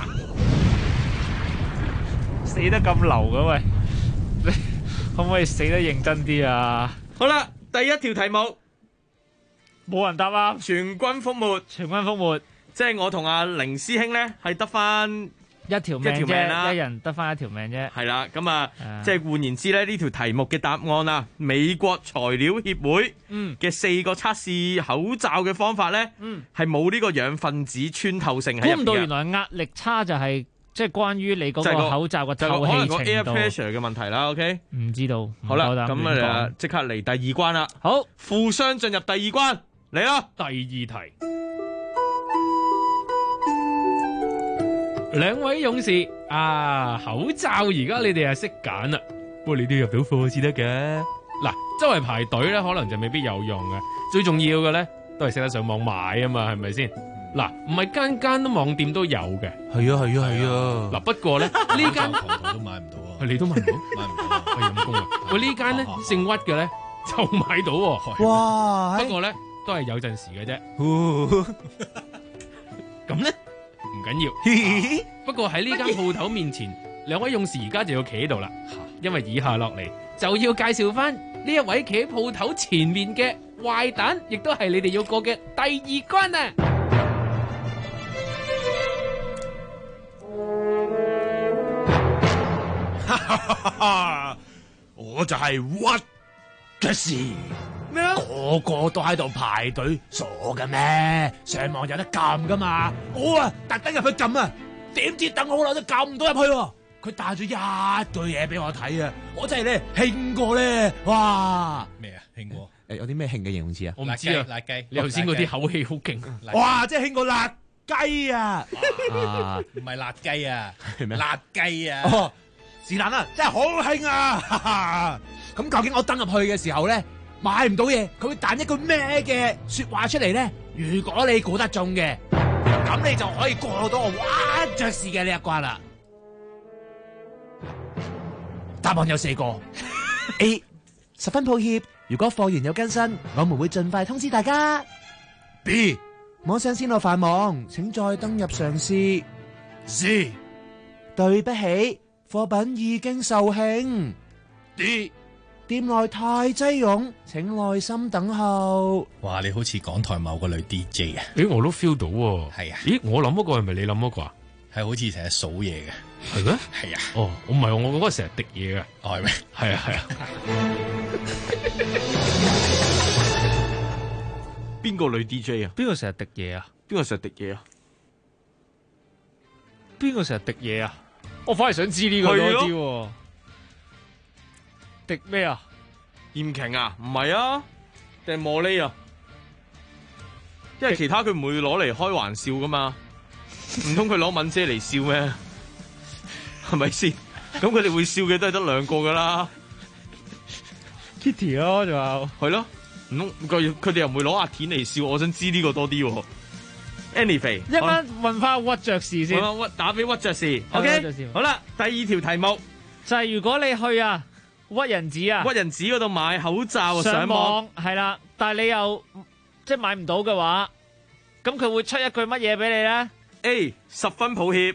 死得咁流嘅喂，你可唔可以死得認真啲啊？ 好啦，第一條題目。 冇人答啊！ 全軍覆沒，即係我同阿凌師兄咧，係得翻一條命啫，一人得翻一條命啫。 係啦，咁啊，即係換言之咧，呢條題目嘅答案啊，美國材料協會嘅4個測試口罩嘅方法咧，係冇呢個氧分子穿透性喺入邊嘅。 估唔到原來壓力差就係即係關於你嗰個口罩嘅透氣程度。 可能個 air pressure 嘅問題啦。OK， 唔知道。 好啦，咁啊，即刻嚟第二關啦。 好， 負傷進入第二關。嚟啦！ 第二題，兩位勇士口罩而家你哋係識揀啦，不過你都要入到貨先得嘅。嗱，周圍排隊咧，可能就未必有用嘅。最重要嘅咧，都係識得上網買啊嘛，係咪先？嗱，唔係間間都網店都有嘅。 係啊。 嗱，不過咧呢間堂都買唔到啊。 你都買唔到？ 買唔到， 係陰公啊！喂，呢間咧姓屈嘅咧。 就買到喎。 哇！ 不過咧都係有陣時嘅啫。咁咧唔緊要。不過喺呢間鋪頭面前，兩位勇士而家就要企喺度啦，因為以下落嚟就要介紹翻呢一位企喺鋪頭前面嘅壞蛋，亦都係你哋要過嘅第二關啊！ 我就係屈嘅事咩啊？個個都喺度排隊，傻嘅咩？上網有得撳噶嘛？我啊特登入去撳啊，點知等好耐都撳唔到入去喎。佢帶咗一句嘢俾我睇啊！我真係咧興過咧，哇！ 咩啊？興過？ 有啲咩興嘅形容詞啊？ 我唔知啊， 辣雞。 你頭先嗰啲口氣好勁。 哇！即係興過辣雞啊！ 唔係辣雞啊， 係咩？ 辣雞啊！ 哦，是但啦，真係好興啊！咁究竟我登入去嘅時候咧，買唔到嘢，佢會彈一句咩嘅說話出嚟咧？如果你估得中嘅，咁你就可以過到我屈爵士嘅呢一關啦。答案有4個。A， 十分抱歉，如果貨源有更新，我們會盡快通知大家。B， 網上線路繁忙，請再登入嘗試。C， 對不起，貨品已經售罄。D， 店內太擠擁，請耐心等候。 哇！你好似港台某個女 DJ 啊？ 咦，我都 feel 到喎。 係啊。 咦，我諗嗰個係咪你諗嗰個啊？ 係好似成日數嘢嘅。 係咩？ 係啊。 哦，我唔係，我嗰個成日滴嘢嘅。 哦，係咩？ 係啊，係啊。 邊個女 DJ 啊？ 邊個成日滴嘢啊？ 邊個成日滴嘢啊？ 邊個成日滴嘢啊？我反而想知呢個多啲喎。滴咩啊？ 艷瓊啊？唔係啊？定係茉莉啊？因為其他佢唔會攞嚟開玩笑噶嘛，唔通佢攞敏姐嚟笑咩？係咪先？咁佢哋會笑嘅都係得2個噶啦 ，Kitty 咯，仲有係咯，唔通佢哋又唔會攞阿田嚟笑？我想知呢個多啲喎。Anyway， 一陣問翻屈爵士先， 打俾屈爵士。OK， 好啦，第2條題目就係如果你去啊屈人寺啊， 屈人寺嗰度買口罩上網係啦，但係你又即係買唔到嘅話，咁佢會出一句乜嘢俾你咧 ？A， 十分抱歉。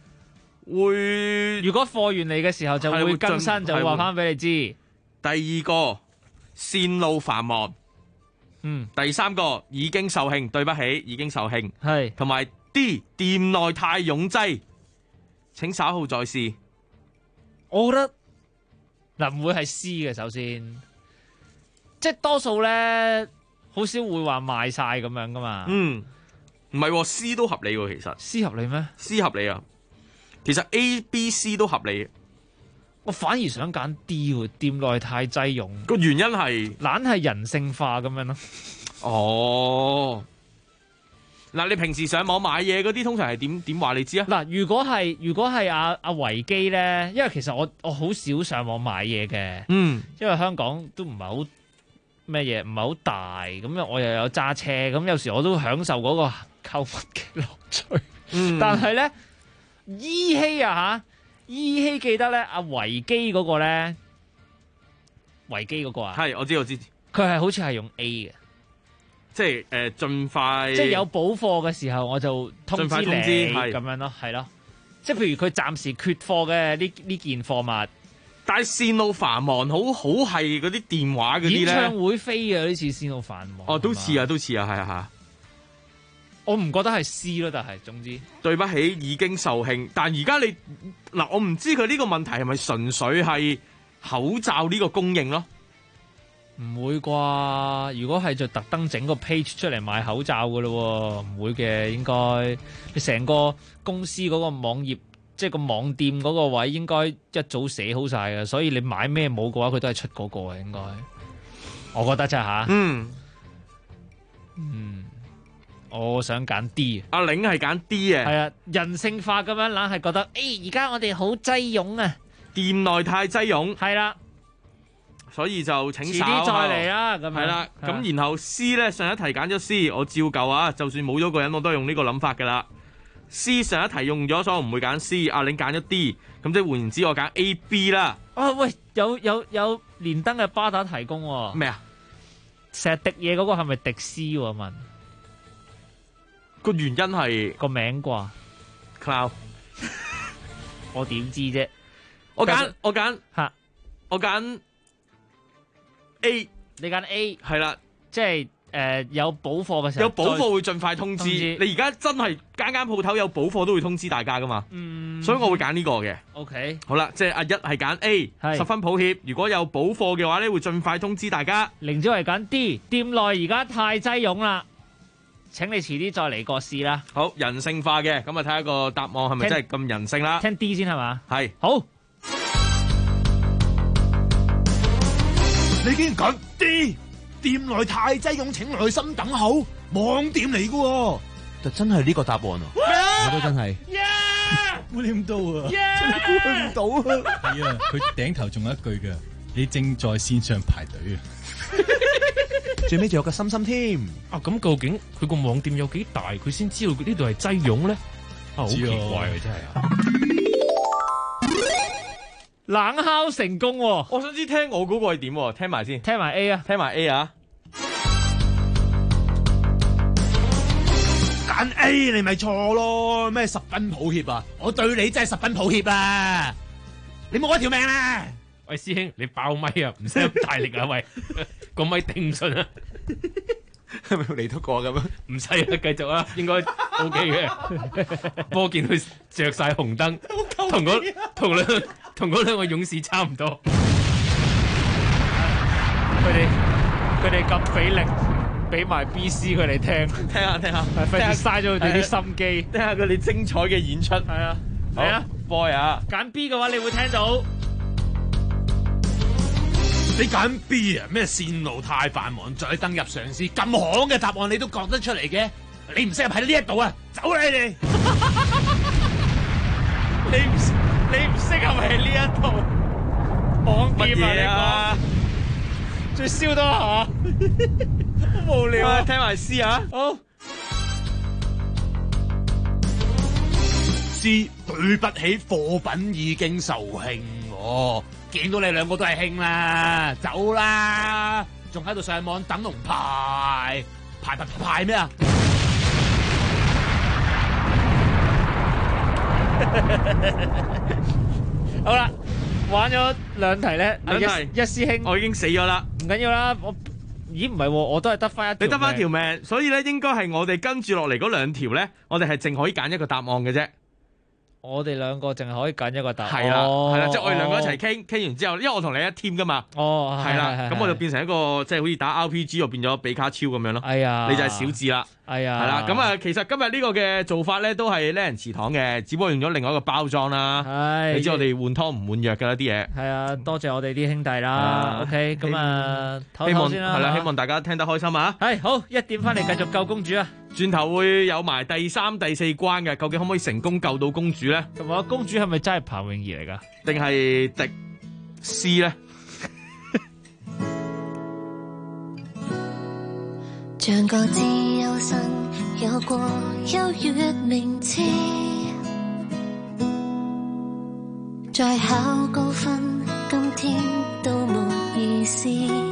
會， 如果貨源嚟嘅時候就會更新，就會話翻俾你知。 第2個線路繁忙，第3個已經售罄，對不起，已經售罄， 係， 同埋 D 店內太擁擠，請稍後再試。 我覺得嗱唔會係 C 嘅，首先，即係多數咧好少會話賣晒咁樣噶嘛。 唔係 C 都合理喎，其實 C 合理咩 ？C 合理啊。其實 A、B、C 都合理， 我反而想揀 D 喎，店內太擠擁。 個原因係懶係人性化咁樣咯。 哦，嗱，你平時上網買嘢嗰啲，通常係點話你知啊？ 嗱，如果係阿維基咧，因為其實我好少上網買嘢嘅，因為香港都唔係好咩嘢，唔係好大，咁我又有揸車，咁有時我都享受嗰個購物嘅樂趣。但係咧。依稀啊嚇，依稀記得咧，阿維基嗰個咧，維基嗰個啊， 係我知， 佢係好似係用 A 嘅， 即係盡快， 即係有補貨嘅時候我就通知你咁樣咯，係咯，即係譬如佢暫時缺貨嘅呢件貨物， 但係線路繁忙，好係嗰啲電話嗰啲咧， 演唱會飛嘅呢次線路繁忙， 哦，都似啊，係啊。 我唔覺得係 C 咯，但係總之對不起，已經售罄。但而家你嗱，我唔知佢呢個問題係咪純粹係口罩呢個供應咯？ 唔會啩？如果係就特登整個 page 出嚟賣口罩噶咯，唔會嘅應該。你成個公司嗰個網頁，即係個網店嗰個位，應該一早寫好晒嘅。所以你買咩冇嘅話，佢都係出嗰個嘅應該。我覺得啫吓。我想揀 D， 阿玲係揀 D 嘅， 係啊，人性化咁樣，懶係覺得，而家我哋好擠擁啊， 店內太擠擁， 係啦， 所以就請稍遲啲再嚟啦，咁係啦，咁然後 C 咧，上一題揀咗 C，我照舊啊，就算冇咗個人，我都係用呢個諗法噶啦。C 上一題用咗，所以我唔會揀 C，阿玲揀咗 D，咁即係換言之，我揀 A、B 啦。 啊喂，有連登嘅巴打提供咩啊？ 成日滴嘢嗰個係咪迪斯喎？問個原因係個名啩 ？Cloud， 我點知啫？ 我揀 A， 你揀 A 係啦， 即係有補貨嘅時候， 有補貨會盡快通知。你而家真係間鋪頭有補貨都會通知大家噶嘛？所以我會揀呢個嘅。 OK， 好啦，即係阿一係揀 A， 十分抱歉。如果有補貨嘅話咧，會盡快通知大家。 凌朝係揀 D， 店內而家太擠擁啦，請你遲啲再嚟過試啦。 好人性化嘅，咁啊睇下個答案係咪真係咁人性啦？ 聽 D 先係嘛？ 係好。 你竟然揀 D， 店內太擠擁，請耐心等候，網店嚟㗎，就真係呢個答案啊！我都真係， 估唔到啊！ 估唔到啊！ 係啊，佢頂頭仲有一句㗎，你正在線上排隊啊！ 最尾仲有個心心添啊！咁究竟佢個網店有幾大，佢先知道呢度係擠擁咧？啊，好奇怪啊！真係啊！ 冷烤成功喎！ 我想知聽我嗰個係點？聽埋先， 聽埋 A 啊， 聽埋 A 啊！ 揀 A 你咪錯咯，咩十分抱歉啊！我對你真係十分抱歉啊！你冇我條命啊！ 喂，師兄，你爆咪啊，唔使咁大力啊！喂，個咪頂唔順啊！ 係咪嚟到過咁樣？ 唔使啊，繼續啊，應該 OK 嘅。不過見佢着晒紅燈，同嗰兩個勇士差唔多。 佢哋咁俾力，俾埋 BC 佢哋聽下，費事嘥咗佢哋啲心機， 聽下佢哋精彩嘅演出。 係啊，係啊 ，boy 啊， 揀 B 嘅話，你會聽到。 你揀 B 啊？咩線路太繁忙，再登入嘗試咁行嘅答案，你都覺得出嚟嘅？你唔適合喺呢一度啊！走啦你哋！ 你唔適合喺呢一度網店啊！你講，再燒多下，好無聊啊！ 聽埋 C 啊！ 好 C， 對不起，貨品已經售罄喎。見到你兩個都係興啦，走啦！仲喺度上網等龍排咩啊？ 好啦，玩咗兩題咧，一師兄， 我已經死咗啦， 唔緊要啦，唔係，我都係得翻一條， 你得翻條命，所以咧應該係我哋跟住落嚟嗰兩條咧，我哋係淨可以揀一個答案嘅啫。 我哋兩個淨係可以揀一個答案， 係啦，即係我哋兩個一齊傾完之後，因為我同你一 team 噶嘛，係啦，咁我就變成一個即係好似打 RPG 又變咗比卡超咁樣咯，你就係小智啦，係啦，咁啊，其實今日呢個嘅做法咧都係叻人祠堂嘅，只不過用咗另外一個包裝啦，你知我哋換湯唔換藥噶啦啲嘢，係啊，多謝我哋啲兄弟啦 ，OK， 咁啊，希望先啦，係啦，希望大家聽得開心啊，係好1點翻嚟繼續救公主啊！轉頭會有埋第3、第4關嘅，究竟可唔可以成功救到公主咧？同埋公主係咪真係彭詠儀嚟噶？定係迪斯咧？ 像個自由身，有過優越名次，再考高分，今天都冇意思。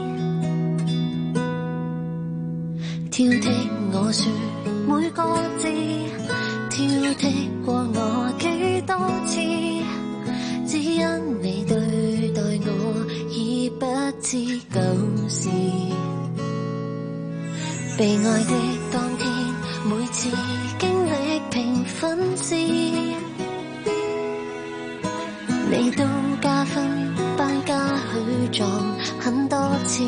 挑剔我說每個字，挑剔過我幾多次，只因你對待我已不知舊事。被愛的當天，每次經歷評分時，你都加分頒加許狀很多次。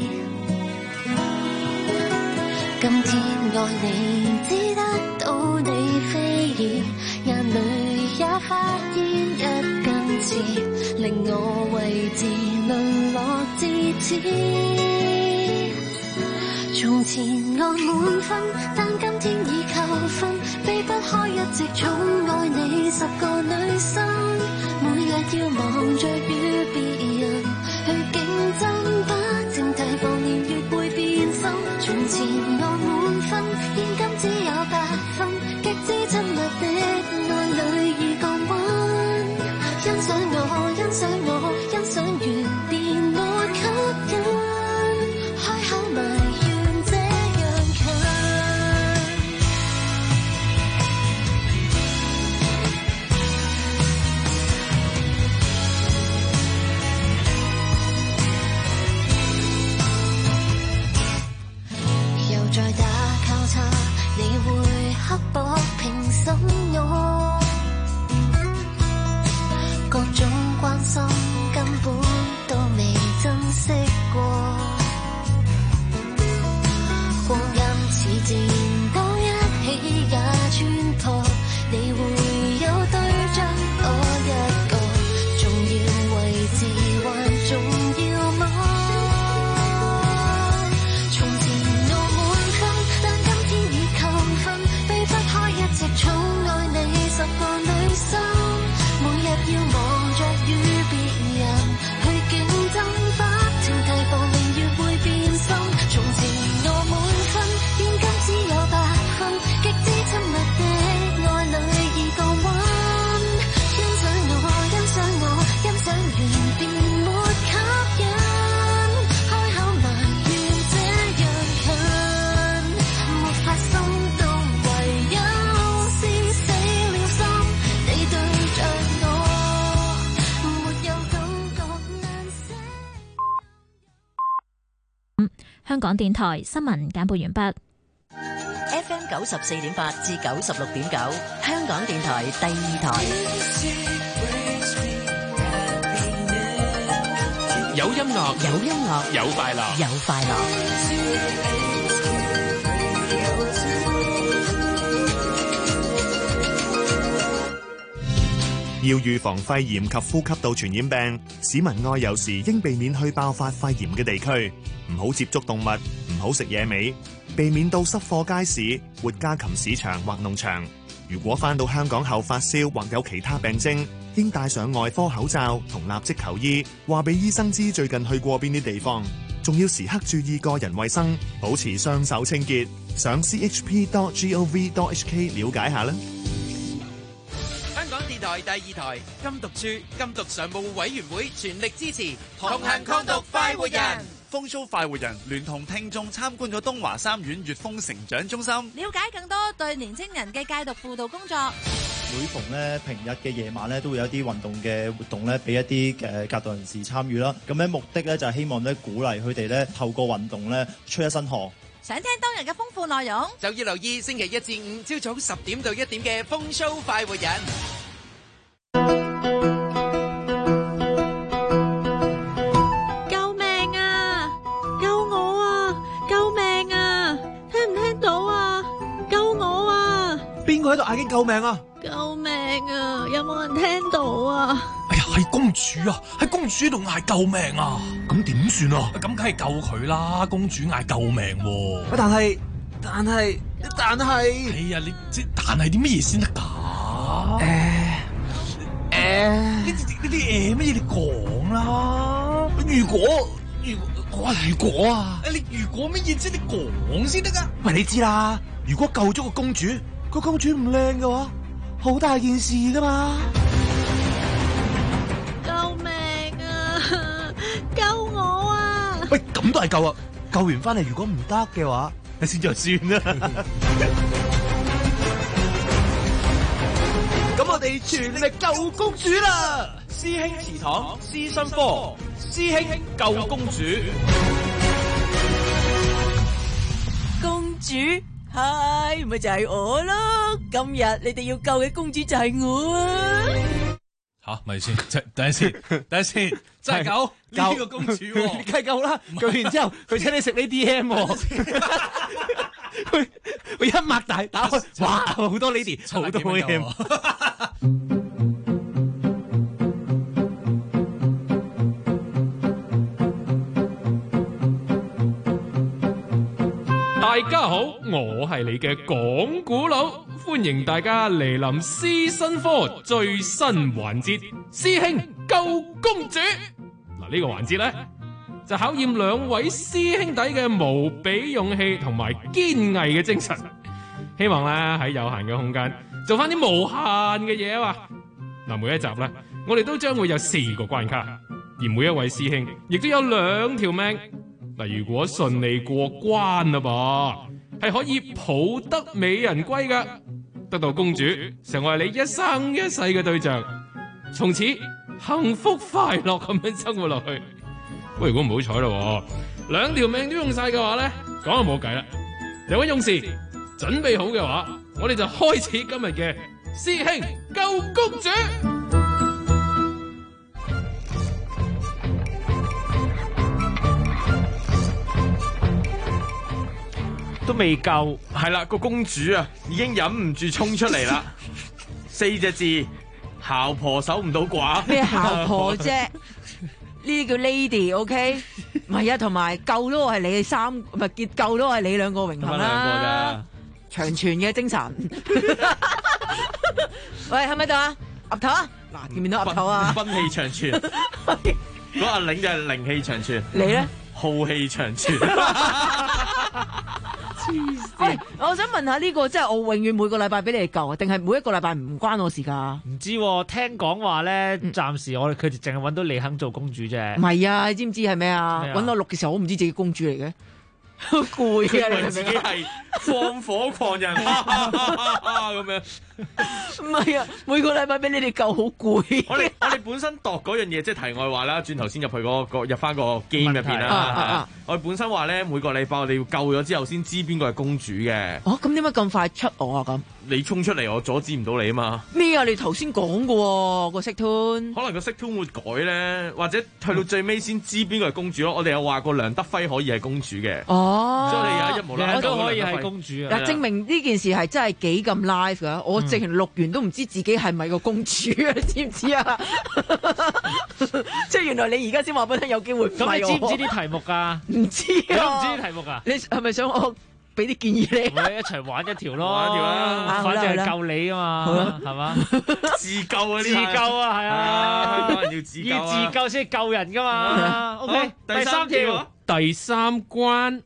今天愛你，只得到你非議，眼淚也發現一根刺，令我為自淪落至此。從前愛滿分，但今天已扣分，避不開一直寵愛你10個女生，每日要忙着與別人去競爭，把正題放年月會變心。從前愛滿分，現今只有8分，極之親密的愛侶已降溫。欣賞我，欣賞我，欣賞完便沒。 感。香港電台新聞簡報完畢。 FM 94.8至96.9，香港電台第二台。 有音樂， 有音樂， 有快樂， 有快樂。 要預防肺炎及呼吸道傳染病，市民外遊時應避免去爆發肺炎嘅地區，唔好接觸動物，唔好食野味，避免到濕貨街市、活家禽市場或農場。如果返到香港後發燒或有其他病徵，應戴上外科口罩同立即求醫，話俾醫生知最近去過邊啲地方，仲要時刻注意個人衛生，保持雙手清潔。上 chp.gov.hk 了解下啦。 香港電台第二台禁毒處禁毒常務委員會全力支持，同行抗毒快活人。 風騷快活人聯同聽眾參觀咗東華三院粵風成長中心， 了解更多對年青人嘅戒毒輔導工作。 每逢咧平日嘅夜晚咧，都會有啲運動嘅活動咧，俾一啲戒毒人士參與啦。咁咧目的咧就係希望咧鼓勵佢哋咧透過運動咧出一身汗。 想聽當日嘅豐富內容， 就要留意星期一至五朝早10點到1點嘅風騷快活人。 救命啊！救我啊！救命啊！聽唔聽到啊？救我啊！ 邊個喺度嗌緊救命啊？ 救命啊！有冇人聽到啊？ 哎呀，係公主啊！喺公主度嗌救命啊！ 咁點算啊？ 咁梗係救佢啦！公主嗌救命喎！ 但係，哎呀，你即但係啲乜嘢先得㗎？呢啲乜嘢你講啦？如果啊！你如果乜嘢啫？你講先得㗎。 喂，你知啦，如果救咗個公主，個公主唔靚嘅話，好大件事㗎嘛。 救命啊！救我啊！ 喂，咁都係救啊！救完翻嚟，如果唔得嘅話，你先就算啦。咁我哋全力救公主啦！ 師兄祠堂師生科，師兄救公主。 公主係咪就係我咯？今日你哋要救嘅公主就係我啊！ 吓，咪先，等陣先，真係救呢個公主， 梗係救啦！救完之後，佢請你食呢 DM，佢一擘大打開，哇，好多呢啲，好多 DM。 大家好，我係你嘅講古佬，歡迎大家嚟臨師生科最新環節，師兄救公主。嗱，呢個環節呢，就考驗兩位師兄弟嘅無比勇氣同埋堅毅嘅精神，希望咧喺有限嘅空間做翻啲無限嘅嘢啊嘛。嗱，每一集呢，我哋都將會有4個關卡，而每一位師兄亦都有2條命。嗱，如果順利過關啦噃，係可以抱得美人歸噶，得到公主成為你一生一世嘅對象，從此幸福快樂咁樣生活落去。喂，如果唔好彩咯，2條命都用晒嘅話咧，講就冇計啦。兩位勇士準備好嘅話，我哋就開始今日嘅師兄救公主。 都未夠， 係啦，個公主啊，已經忍唔住衝出嚟啦。4隻字，姣婆守唔到寡。 咩姣婆啫？呢啲叫 lady，OK？ 唔係啊，同埋救都係你哋唔係救都係你2個榮幸啦。長存嘅精神。喂，係咪度啊？岌頭啊！嗱，見唔見到岌頭啊？ 軍氣長存。嗰阿玲就係靈氣長存。 你咧？ 浩氣長存。 喂，我想問下呢個，即係我永遠每個禮拜俾你哋救啊，定係每一個禮拜唔關我事噶？ 唔知喎，聽講話咧，暫時佢哋淨係揾到你肯做公主啫。 唔係啊，你知唔知係咩啊？揾我錄嘅時候，我唔知自己公主嚟嘅。 好攰啊！ 佢以為你明唔明啊？ 自己係放火狂人，咁樣。 唔係啊，每個禮拜俾你哋救好攰。 我哋本身度嗰樣嘢，即係題外話啦。轉頭先入去入翻個 game 入邊啦。我哋本身話咧，每個禮拜我哋要救咗之後先知邊個係公主嘅。 哦，咁點解咁快出我啊？咁你衝出嚟，我阻止唔到你啊嘛。 咩啊？你頭先講嘅喎個色 tune， 可能個色 tune 會改咧，或者去到最尾先知邊個係公主咯。我哋有話過梁德輝可以係公主嘅。 哦， 所以你有一無啦啦都可以係公主啊！ 嗱，證明呢件事係真係幾咁 live 㗎。我直情錄完都唔知自己係咪個公主啊？你知唔知啊？即係原來你而家先話俾我聽有機會。 咁你知唔知啲題目㗎？ 唔知啊， 你都唔知啲題目㗎？ 你係咪想我俾啲建議你？ 我哋一齊玩一條咯， 玩一條啦， 反正係救你啊嘛，係嘛？ 自救啊！ 自救啊，係啊， 香港人要自救啊！ 要自救先救人㗎嘛。OK，第三條， 第三關。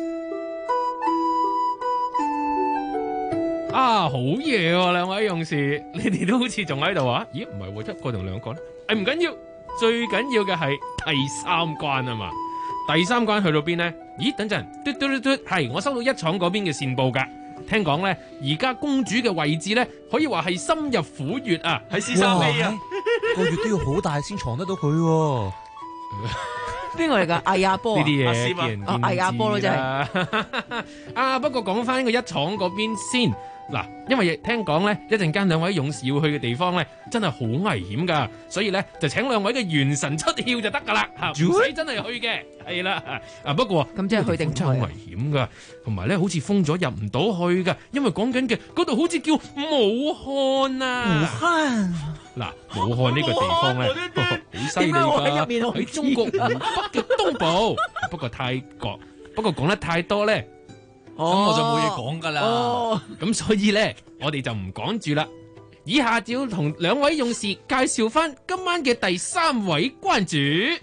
啊，好嘢喎！兩位勇士，你哋都好似仲喺度啊？咦，唔係喎，一個同兩個咧？唔緊要，最緊要嘅係第三關啊嘛！第三關去到邊呢？咦，等陣，嘟嘟嘟嘟，係我收到一廠嗰邊嘅線報㗎。聽講咧，而家公主嘅位置咧，可以話係深入虎穴啊，喺 C3A 啊， 個月都要好大先藏得到佢喎。 邊個嚟㗎？藝亞波啊！ 呢啲嘢見仁見智啦。 藝亞波咯，真係。 啊，不過講翻個一廠嗰邊先。嗱，因為聽講咧，一陣間兩位勇士要去嘅地方咧，真係好危險噶，所以咧就請兩位嘅元神出竅就得噶啦，吓，唔使真係去嘅，係啦。啊，不過咁即係去定真係好危險噶，同埋咧好似封咗入唔到去噶，因為講緊嘅嗰度好似叫武漢啊。 武漢。 嗱，武漢呢個地方咧，好犀利噶，喺中國湖北嘅東部。不過講得太多咧。咁我就冇嘢講噶啦。咁所以咧，我哋就唔講住啦。以下就要同兩位勇士介紹翻今晚嘅第三位關主。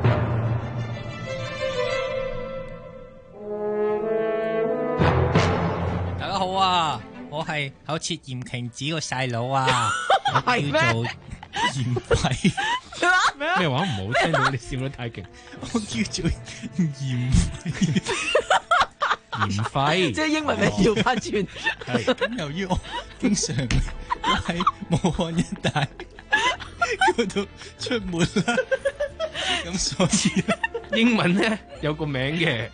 大家好啊，我係好似嚴瓊子個細佬啊， 係咩？ 叫做嚴輝。 咩話？唔好聽到你笑得太勁。 我叫做嚴輝。 嚴輝， 即係英文名調翻轉。 係咁，由於我經常都喺武漢一帶嗰度出沒啦，咁所以英文咧有個名嘅，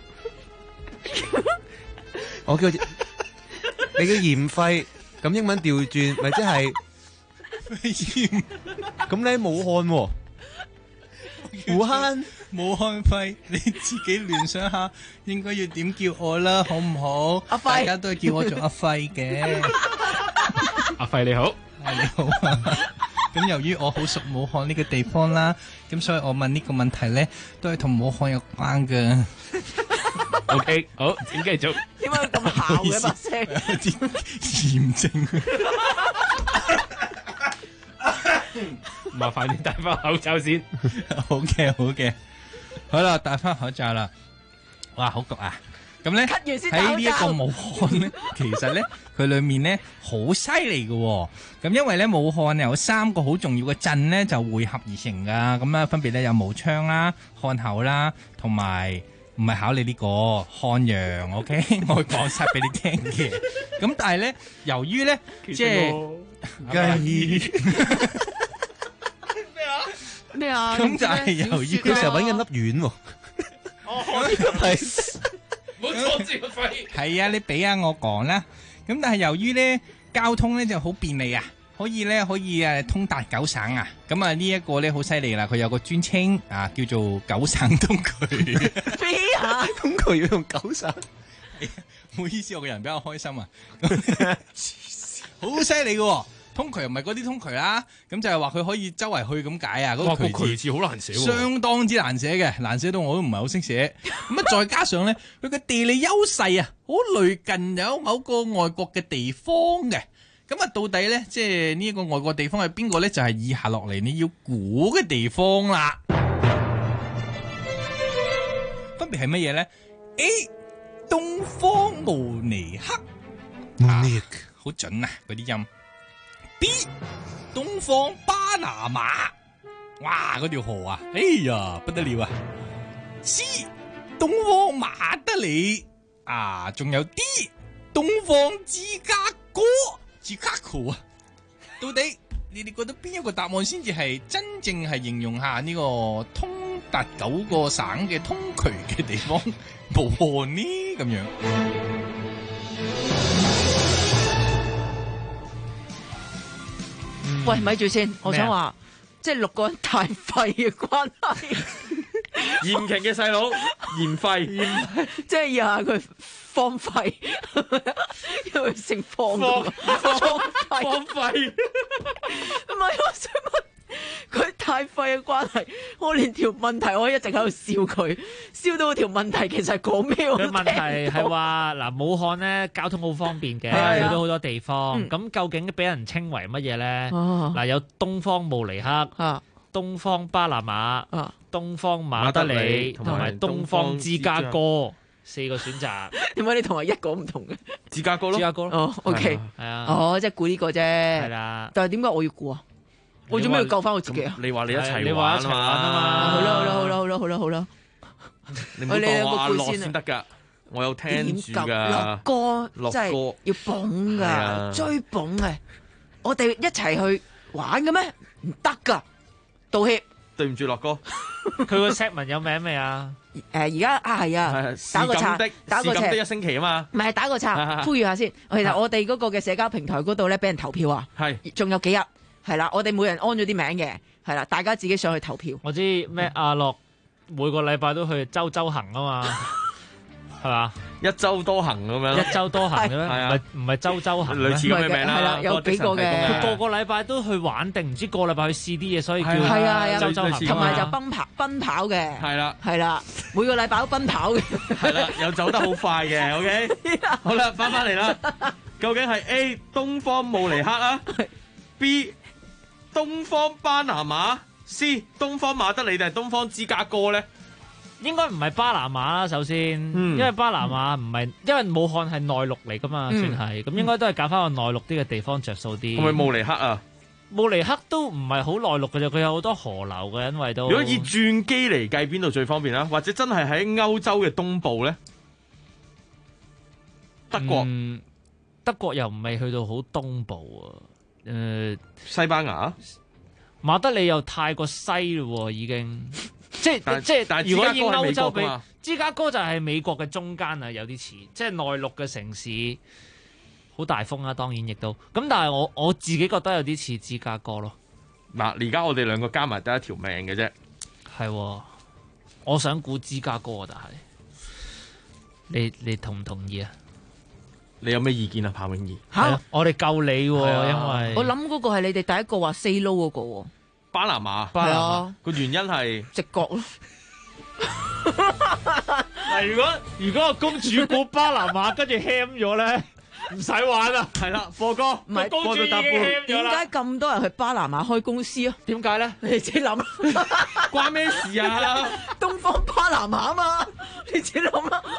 我叫你叫嚴輝，咁英文調轉咪即係嚴， 咁你喺武漢喎。武漢輝，你自己聯想下，應該要點叫我啦，好唔好？ 阿輝， 大家都係叫我做阿輝嘅。 阿輝你好， 你好啊。咁由於我好熟武漢呢個地方啦，咁所以我問呢個問題咧，都係同武漢有關嘅。 OK， 好，請繼續。 點解咁姣嘅把聲？ 嚴正。 麻煩你戴翻口罩先。 好嘅，好啦，戴翻口罩啦。哇，好焗啊！咁咧喺呢一個武漢咧，其實咧佢裏面咧好犀利嘅。咁因為咧武漢有3個好重要嘅鎮咧就匯合而成噶。咁啊分別咧有武昌啦、漢口啦，同埋唔係考你呢個漢陽。OK， 我會講晒俾你聽嘅。咁但係咧，由於咧即係咩啊？ 咁就係由於佢成日揾緊粒丸喎。 係，唔好阻住個肺。 係啊，你俾下我講啦。咁但係由於咧交通咧就好便利啊，可以通達9省啊。咁啊呢一個咧好犀利啦，佢有個專稱啊，叫做9省通衢。 咩啊？ 通衢要用9省？ 唔好意思，我個人比較開心啊。好犀利嘅。通衢唔係嗰啲通衢啦，咁就係話佢可以周圍去咁解啊！嗰個渠字好難寫喎， 相當之難寫嘅，難寫到我都唔係好識寫。咁啊，再加上咧，佢嘅地理優勢啊，好類近有某個外國嘅地方嘅。咁啊，到底咧，即係呢一個外國地方係邊個咧？就係以下落嚟你要估嘅地方啦。分別係乜嘢咧 ？A. 東方慕尼黑，好準啊！嗰啲音。B. 東方巴拿馬，哇嗰條河啊，哎呀不得了啊！C. 東方馬德里啊，仲有啲東方芝加哥啊，到底你哋覺得邊一個答案先至係真正係形容下呢個通達9個省嘅通渠嘅地方武漢呢？咁樣。 喂，咪住先，我想話，即係6個人太廢嘅關係。 嚴勤嘅細佬，嚴廢， 即係以下佢荒廢，因為姓方嘅嘛，荒廢。唔係，我想問佢太廢嘅關係，我連條問題我一直喺度笑佢，笑到條問題其實講咩？ 佢問題係話嗱，武漢咧交通好方便嘅，去到好多地方。咁究竟俾人稱為乜嘢咧？嗱，有東方慕尼黑、東方巴拿馬、東方馬德里同埋東方芝加哥4個選擇。 點解你同我一個唔同嘅？ 芝加哥咯， 芝加哥咯。 哦，OK， 係啊， 哦，即係估呢個啫。係啦， 但係點解我要估啊？我做咩要救翻我自己啊？ 你話你一齊玩啊嘛？ 好啦， 你唔好當我阿樂先得噶，我有聽住噶。 樂哥真係要捧噶，追捧嘅。我哋一齊去玩嘅咩？唔得噶，道歉。 對唔住，樂哥。 佢個 set 文有名未啊？ 而家係啊，打個叉，打個叉，一星期啊嘛。 唔係打個叉，呼籲下先。其實我哋嗰個嘅社交平台嗰度咧，俾人投票啊。 係， 仲有幾日？係啦，我哋每人安咗啲名嘅，係啦，大家自己上去投票。 我知咩阿樂每個禮拜都去周行啊嘛，係嘛？ 一周多行咁樣。 一周多行嘅咩？ 係啊， 唔係周行。 類似咁嘅名啦。 係啦，有幾個嘅。 佢個個禮拜都去玩定唔知個禮拜去試啲嘢，所以叫係啊， 周行。 同埋就奔跑嘅。係啦，每個禮拜都奔跑嘅。 係啦，又走得好快嘅。OK， 好啦，翻嚟啦。究竟係 A 東方慕尼黑啊 ，B 東方巴拿馬 ，C 東方馬德里定係東方芝加哥咧？ 應該唔係巴拿馬啦，首先，因為巴拿馬唔係，因為武漢係內陸嚟噶嘛，算係，咁應該都係揀翻個內陸啲嘅地方着數啲。 係咪慕尼黑啊？ 慕尼黑都唔係好內陸嘅啫，佢有好多河流嘅，因為都。 如果以轉機嚟計，邊度最方便啦？或者真係喺歐洲嘅東部咧？德國， 德國又唔係去到好東部啊。 西班牙、 馬德里又太過西咯，已經即係如果以歐洲比，芝加哥就係美國嘅中間啊，有啲似，即係內陸嘅城市，好大風啊，當然亦都咁，但係我自己覺得有啲似芝加哥咯。 嗱，而家我哋兩個加埋得一條命嘅啫， 係，我想估芝加哥，但係你同唔同意啊？ 你有咩意見啊，彭永儀？ 吓，我哋救你，因為我諗嗰個係你哋第一個話 say no 嗰個， 巴拿馬。 係啊， 個原因係直角咯。 嗱，如果個公主估巴拿馬，跟住 ham 咗咧，唔使玩啦。 係啦，貨哥， 唔係公主已經 ham 咗啦。 點解咁多人去巴拿馬開公司啊？ 點解咧？ 你自己諗， 關咩事啊？ 東方巴拿馬啊嘛，你自己諗啦。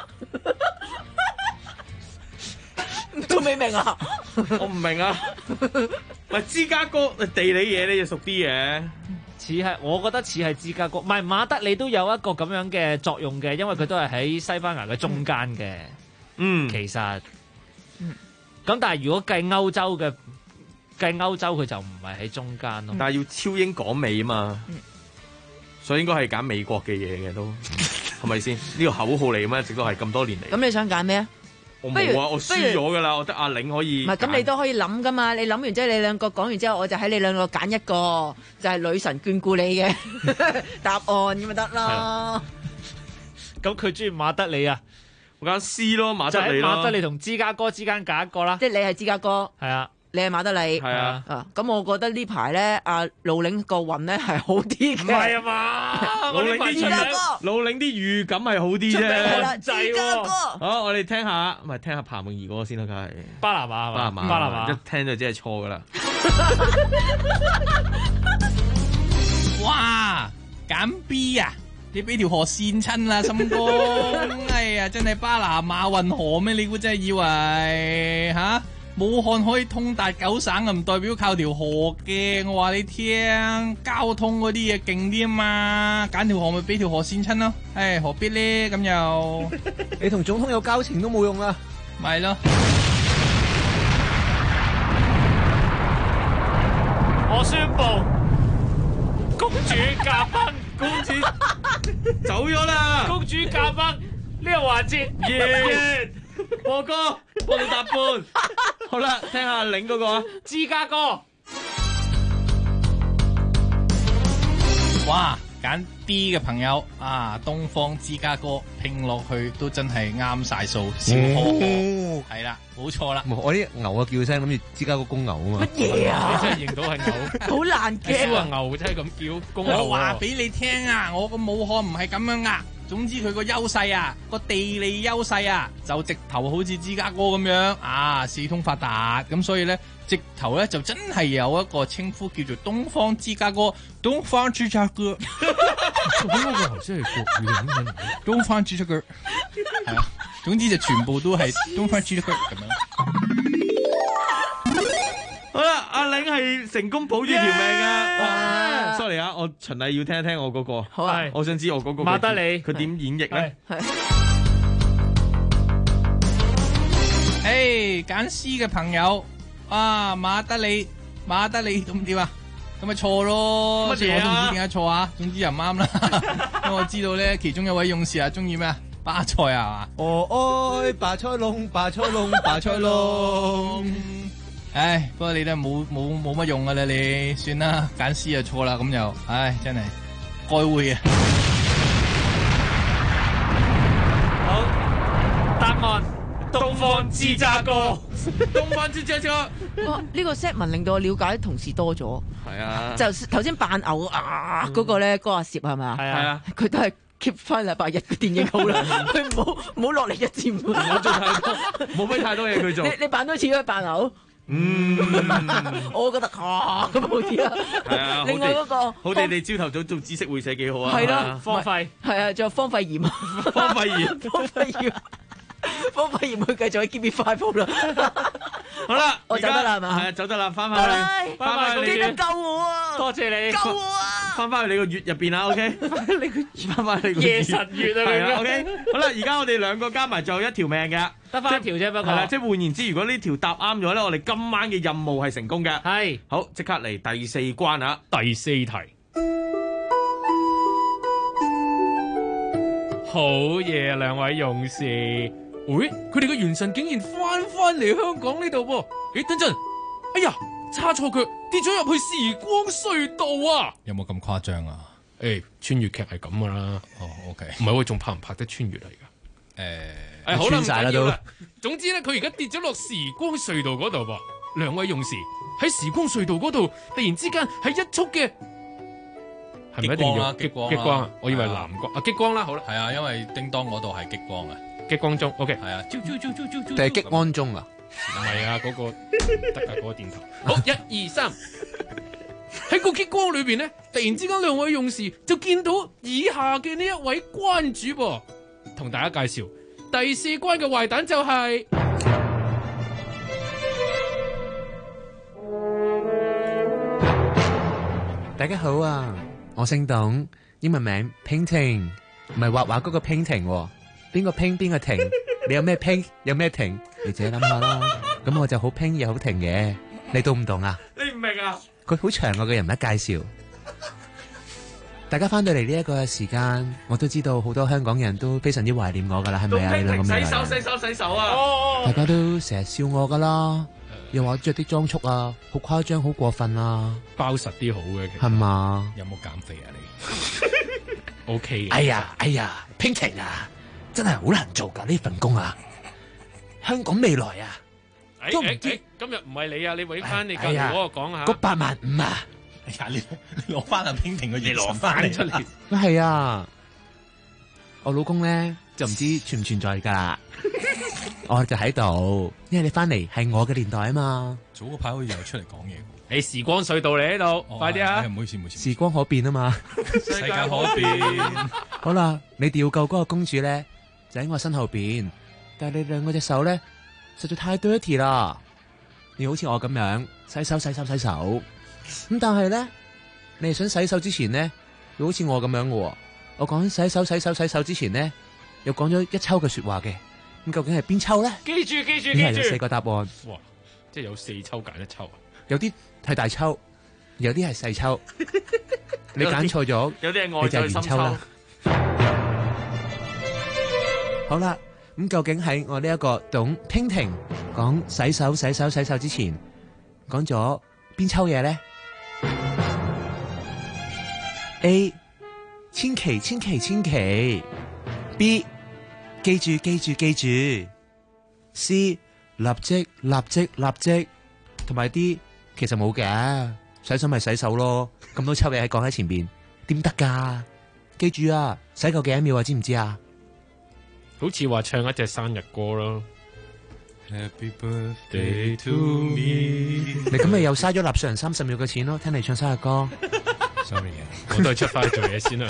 都未明啊！ 我唔明啊！喂，芝加哥地理嘢你就熟啲嘅， 似係，我覺得似係芝加哥，唔係馬德里都有一個咁樣嘅作用嘅，因為佢都係喺西班牙嘅中間嘅。其實，咁但係如果計歐洲佢就唔係喺中間咯。 但係要超英趕美啊嘛，所以應該係揀美國嘅嘢嘅都係咪先？呢個口號嚟嘅咩？直到係咁多年嚟。 咁你想揀咩啊？ 我冇啊，我輸咗噶啦，我得阿玲可以。 唔係，咁你都可以諗噶嘛？你諗完之後，你兩個講完之後，我就喺你兩個揀一個，就係女神眷顧你嘅答案咁咪得啦。 咁佢中意馬德里啊？ 我揀 C 咯，馬德里咯。 馬德里同芝加哥之間揀一個啦。 即係你係芝加哥。 係啊。 你係馬德里， 係啊， 咁我覺得呢排咧，阿盧領個運咧係好啲嘅。 唔係啊嘛， 盧領啲預感係好啲啫。 係啦，芝加哥。 好，我哋聽下，唔係聽下彭詠儀嗰個先啦，梗係。 巴拿馬， 一聽就知係錯噶啦。 哇，揀 B 啊！你俾條河跣親啦，心哥。哎呀，真係巴拿馬運河咩？你估真係以為吓？ 武漢可以通達9省，唔代表靠條河嘅。我話你聽，交通嗰啲嘢勁啲啊嘛，揀條河咪俾條河線親咯。唉，何必咧？咁又你同總統有交情都冇用啦， 咪咯。 我宣布，公主駕崩， 公主走咗啦， 公主駕崩呢個環節耶！播歌播到搭半，好啦，聽下領嗰個芝加哥。 哇，揀 D 嘅朋友啊，東方芝加哥拼落去都真係啱晒數，小可可係啦，冇錯啦。 我啲牛嘅叫聲諗住芝加哥公牛啊嘛。 乜嘢啊？ 你真係認到係牛， 好難嘅。 燒話牛真係咁叫公牛。 我話俾你聽啊，我個武漢唔係咁樣噶。總之佢個優勢啊，個地理優勢啊，就直頭好似芝加哥咁樣啊，四通發達咁，所以咧直頭咧就真係有一個稱呼叫做東方芝加哥，東方芝加哥。 嗰個頭先係國語嚟嘅， 東方芝加哥係啊，總之就全部都係東方芝加哥咁樣。 好啦，阿玲係成功保住條命噶。sorry 啊，我循例要聽一聽我嗰個。 好啊， 我想知我嗰個馬德里佢點演繹咧？ 誒，揀 C 嘅朋友啊，馬德里咁點啊？咁咪錯咯。 乜嘢啊？ 我都唔知點解錯啊。總之又唔啱啦。因為我知道咧，其中一位勇士啊，中意咩啊？巴塞啊嘛。 愛巴塞隆，巴塞隆，巴塞隆。 唉，不過你都冇乜用噶啦，你算啦，揀 C 就錯啦，咁又，唉，真係該會啊。 好，答案東方芝加哥， 東方芝加哥。 哇！呢個 set 文令到我了解同事多咗。 係啊， 就頭先扮牛嗰個咧，嗰阿攝係咪啊？ 係啊， 佢都係 keep 翻禮拜日嘅電影好啦，佢唔好落嚟一節目， 唔好做太多，冇乜太多嘢佢做。 你扮多次都係扮牛。我覺得咁好啲啊。 係啊， 另外嗰個好地地朝頭早做知識會社幾好啊。 係咯， 荒廢係啊，仲有荒廢炎啊， 荒廢炎， 荒廢炎佢繼續喺 Give Me Five 啦。 好啦， 我走得啦係嘛？ 係啊，走得啦，翻返去，翻去， 記得救我啊！ 多謝你， 救我啊！ 翻返去你個月入邊啊 ，OK？翻返去夜神月啊， 係啦 ，OK？好啦，而家我哋兩個加埋仲有一條命嘅， 得翻一條啫，不過係啦，即係換言之，如果呢條答啱咗咧，我哋今晚嘅任務係成功嘅。 係， 好，即刻嚟第四關啊！ 第四題，好嘢，兩位勇士。喂，佢哋嘅元神竟然翻嚟香港呢度噃？誒，等陣，哎呀，差錯腳，跌咗入去時光隧道啊！ 有冇咁誇張啊？ 誒，穿越劇係咁噶啦。 哦，OK， 唔係喎，仲拍唔拍得穿越嚟噶？ 誒， 好啦，唔晒啦都緊要啦。總之咧，佢而家跌咗落時光隧道嗰度噃。兩位勇士喺時光隧道嗰度，突然之間係一束嘅，係咪一定要激光？ 激光啊！我以為藍光啊，激光啦，好啦， 係啊，因為叮當嗰度係激光啊， 激光鐘 OK， 係啊， 定係激安鐘啊？ 唔係啊，嗰個得㗎，嗰個電頭。好，1、2、3，喺個激光裏邊咧，突然之間兩位勇士就見到以下嘅呢一位關主噃，同大家介紹第四關嘅壞蛋就係。 大家好啊，我姓董，英文名 Painting， 唔係畫畫嗰個 Painting，邊個 Paint 邊個停，你有咩 Paint 有咩停，你自己諗下啦。咁我就好 Paint 又好停嘅，你懂唔懂啊？ 你唔明啊？ 佢好長嘅人物介紹，大家翻到嚟呢一個時間，我都知道好多香港人都非常之懷念我噶啦，係咪啊？你兩個咩嚟？ 洗手啊！ 大家都成日笑我噶啦。又話着啲裝束啊，好誇張，好過分啊！ 包實啲好嘅， 係嘛？ 有冇減肥啊你？OK 嘅。 哎呀 ，Painting 啊，真係好難做噶呢份工啊！香港未來啊，都唔知。 今日唔係你啊，你搵翻你隔籬嗰個講下。 嗰85000啊！ 哎呀，你攞翻阿 Painting 嘅嘢攞翻出嚟。 係啊，我老公咧就唔知存唔存在噶啦。我就喺度，因為你翻嚟係我嘅年代啊嘛。 早嗰排好似又出嚟講嘢。 你時光隧道嚟呢度，快啲啊！ 唔好意思，唔好意思。 時光可變啊嘛， 世界可變。 好啦，你哋要救嗰個公主咧，就喺我身後邊，但係你兩個隻手咧，實在太 dirty 啦。 你好似我咁樣洗手。咁但係咧，你係想洗手之前咧，要好似我咁樣嘅喎。我講洗手之前咧，又講咗一抽嘅說話嘅。咁究竟係邊抽咧？ 記住。 呢係有4個答案。 哇！即係有4抽揀1抽啊！ 有啲係大抽，有啲係細抽。你揀錯咗， 有啲係外在深抽啦。好啦，咁究竟喺我呢一個董聽婷講洗手之前，講咗邊抽嘢咧 ？A 千祈 B 記住 C 立即，同埋 D 其實冇嘅，洗手咪洗手咯。咁多抽嘢喺講喺前邊，點得噶？記住啊，洗夠幾多秒啊？知唔知啊？ 好似話唱一隻生日歌咯。Happy birthday to me。 你咁咪又嘥咗納稅人30秒嘅錢咯？聽你唱生日歌。 Sorry 啊，我都係出翻去做嘢先啦。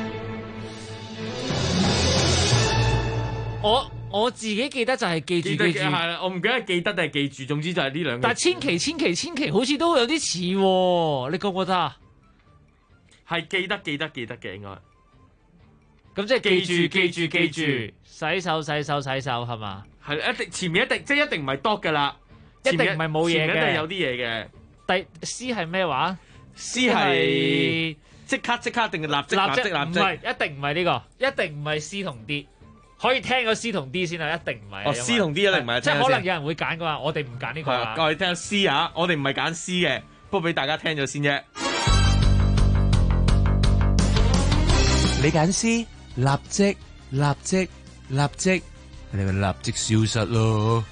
我自己記得就係記住， 係啦，我唔記得記得定係記住，總之就係呢兩個。 但係千祈好似都有啲似喎，你覺唔覺得啊？ 係記得嘅應該。 咁即係記住，洗手係嘛？ 係一定前面一定即係一定唔係 dot 噶啦， 一定唔係冇嘢嘅， 一定有啲嘢嘅。 第 C 係咩話 ？C 係即刻定係立即？ 唔係，一定唔係呢個，一定唔係 C 同 D。可以聽個 C 同 D 先啊，一定唔係。 哦 C 同 D 一定唔係， 即係可能有人會揀噶嘛，我哋唔揀呢個啦。 我哋聽下 C 啊，我哋唔係揀 C 嘅，不過俾大家聽咗先啫。 你揀 C， 立即，你咪立即消失咯。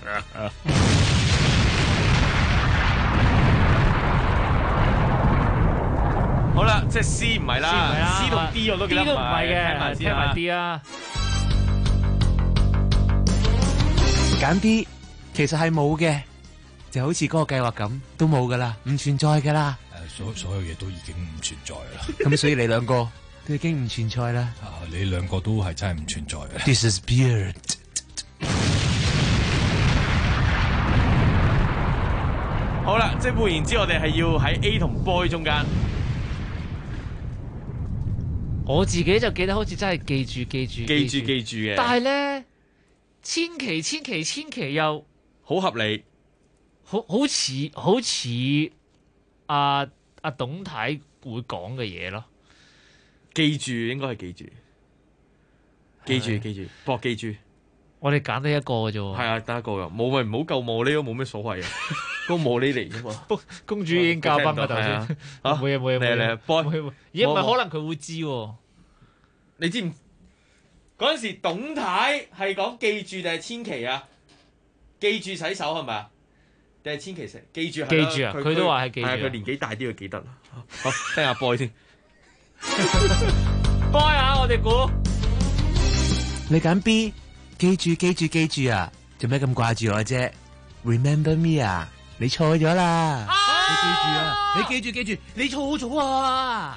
好啦，即係 C 唔係啦 ，C 同 D 我都記得 D 都唔係嘅，聽埋 D 啊。 揀 D， 其實係冇嘅，就好似嗰個計劃咁，都冇噶啦，唔存在噶啦。 所有嘢都已經唔存在啦。 咁所以你兩個都已經唔存在啦。 你兩個都係真係唔存在嘅。 Disappeared。 好啦，即係換言之，我哋係要喺 A 同 boy 中間。 我自己就記得好似真係記住嘅， 但係咧，千祈又好合理， 好似阿董太會講嘅嘢咯。 記住應該係記住，博記住。 我哋揀得一個嘅啫喎。 係啊，得一個嘅，冇咪唔好救茉莉咯，冇咩所謂啊，都茉莉嚟啫嘛。 公主已經教崩啦頭先。冇嘢， 嚟 boy， 咦？唔係可能佢會知喎。 你知唔？嗰陣時董太係講記住定係千祈啊？記住洗手係咪啊？定係千祈食？記住啊！佢都話係記住。 佢年紀大啲，佢記得啦。好，聽下 boy 先。 boy 啊！我哋估你揀 B， 記住啊！做咩咁掛住我啫 ？Remember me 啊！你錯咗啦！你記住啊！你記住，你錯咗啊！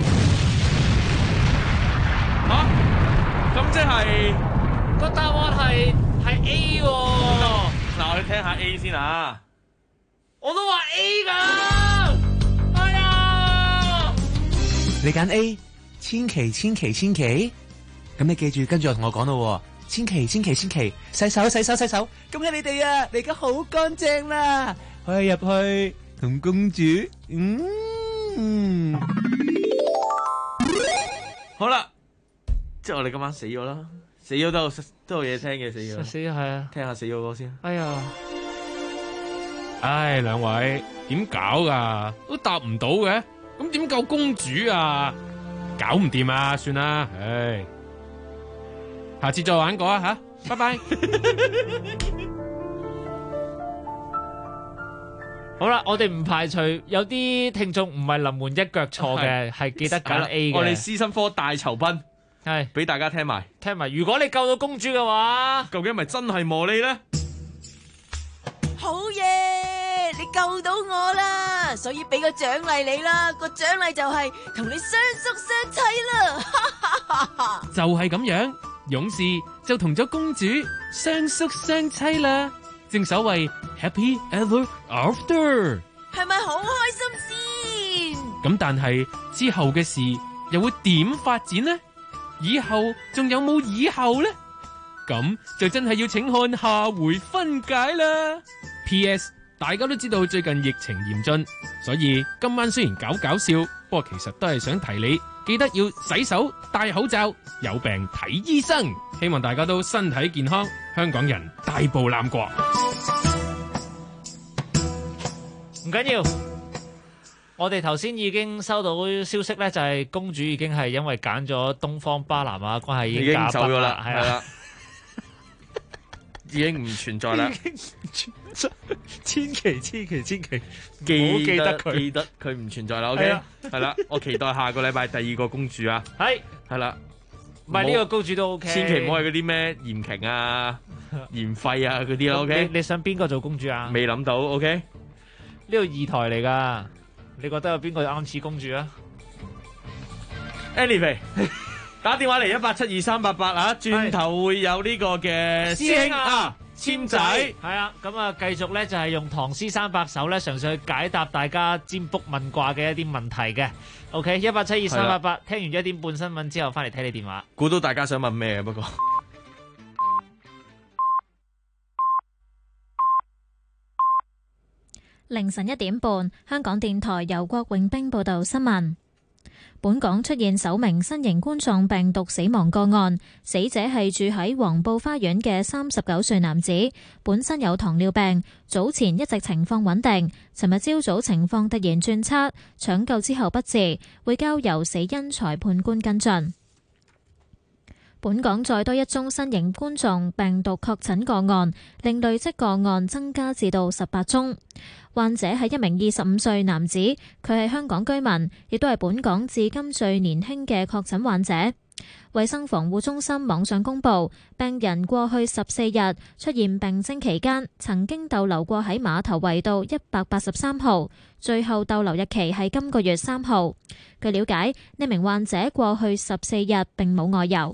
咁即係個答案係 A 喎。 嗱，我哋聽下 A 先啊。 我都話 A 㗎。哎呀！ 你揀 A， 千祈。咁你記住，跟住我同我講咯，千祈，洗手。恭喜你哋啊！你而家好乾淨啦，可以入去同公主。 好啦。即係我哋今晚死咗啦，死咗都有嘢聽嘅，死咗係啊， 聽下死咗歌先。 哎呀， 唉，兩位點搞噶？都答唔到嘅，咁點救公主啊？搞唔掂啊，算啦，唉，下次再玩過啊吓，拜拜。 好啦，我哋唔排除有啲聽眾唔係臨門一腳錯嘅，係記得揀 A 嘅。 我哋師生科大酬賓。 係俾大家聽埋， 如果你救到公主嘅話， 究竟係咪真係茉莉咧？ 好嘢，你救到我啦，所以俾個獎勵你啦。個獎勵就係同你雙宿雙棲啦。 就係咁樣，勇士就同咗公主雙宿雙棲啦。 正所謂 Happy Ever After。 係咪好開心先？ 咁但係之後嘅事又會點發展呢？以後仲有冇以後呢？咁就真係要請看下回分解啦。P.S. 大家都知道最近疫情嚴峻，所以今晚雖然搞笑，不過其實都係想提你記得要洗手、戴口罩，有病睇醫生。希望大家都身體健康，香港人大步攬過。 唔緊要，我哋頭先已經收到消息咧，就係公主已經係因為揀咗東方巴拿馬關係已經走咗啦， 係啦， 已經唔存在啦。 千祈記得佢唔存在啦。OK， 係啦，我期待下個禮拜第二個公主啊。係啦， 唔係呢個公主都 OK， 千祈唔好係嗰啲咩嚴瓊啊、嚴費啊嗰啲啦。OK， 你想邊個做公主啊？ 未諗到。OK， 呢個二台嚟噶，你覺得有邊個啱似公主啊 ？Anyway， 打電話嚟1872388啊，轉頭會有呢個嘅師兄啊。簽仔係啊，咁啊繼續咧就係用唐詩300首咧，嘗試去解答大家占卜問卦嘅一啲問題嘅。OK， 1872388，聽完1點半新聞之後，翻嚟睇你電話。 估到大家想問咩？不過凌晨1點半，香港電台由郭永兵報道新聞。本港出現首名新型冠狀病毒死亡個案，死者係住喺黃埔花園嘅39歲男子，本身有糖尿病，早前一直情況穩定，尋日朝早情況突然轉差，搶救之後不治，會交由死因裁判官跟進。本港再多一宗新型冠狀病毒確診個案，令累積個案增加至到18宗。患者係一名25歲男子，佢係香港居民，亦都係本港至今最年輕嘅確診患者。衛生防護中心網上公布，病人過去14日出現病徵期間，曾經逗留過喺馬頭圍道183號，最後逗留日期係今個月3號。據了解，呢名患者過去14日並冇外遊。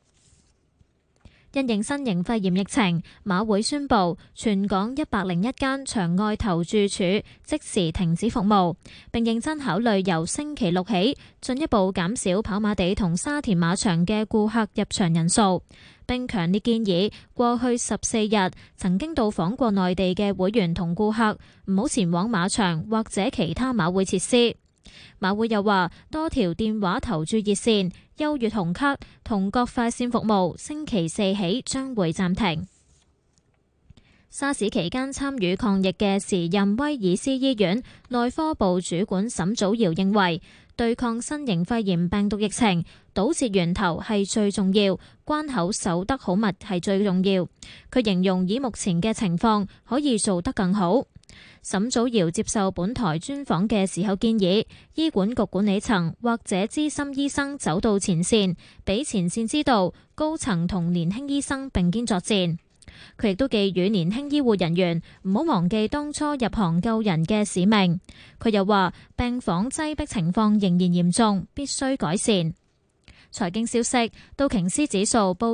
因應新型肺炎疫情，馬會宣布全港101間場外投注處即時停止服務，並認真考慮由星期六起進一步減少跑馬地同沙田馬場嘅顧客入場人數，並強烈建議過去14日曾經到訪過內地嘅會員同顧客唔好前往馬場或者其他馬會設施。馬會又話，多條電話投注熱線、優越紅卡同各快線服務星期四起將會暫停。沙士期間參與抗疫嘅時任威爾斯醫院內科部主管沈祖堯認為，對抗新型肺炎病毒疫情，堵截源頭係最重要，關口守得好密係最重要。佢形容以目前嘅情況可以做得更好。沈祖堯接受本台專訪嘅時候建議，醫管局管理層或者資深醫生走到前線，俾前線知道高層同年輕醫生並肩作戰。佢亦都寄語年輕醫護人員唔好忘記當初入行救人嘅使命。佢又話，病房擠迫情況仍然嚴重，必須改善。財經消息，道瓊斯指數報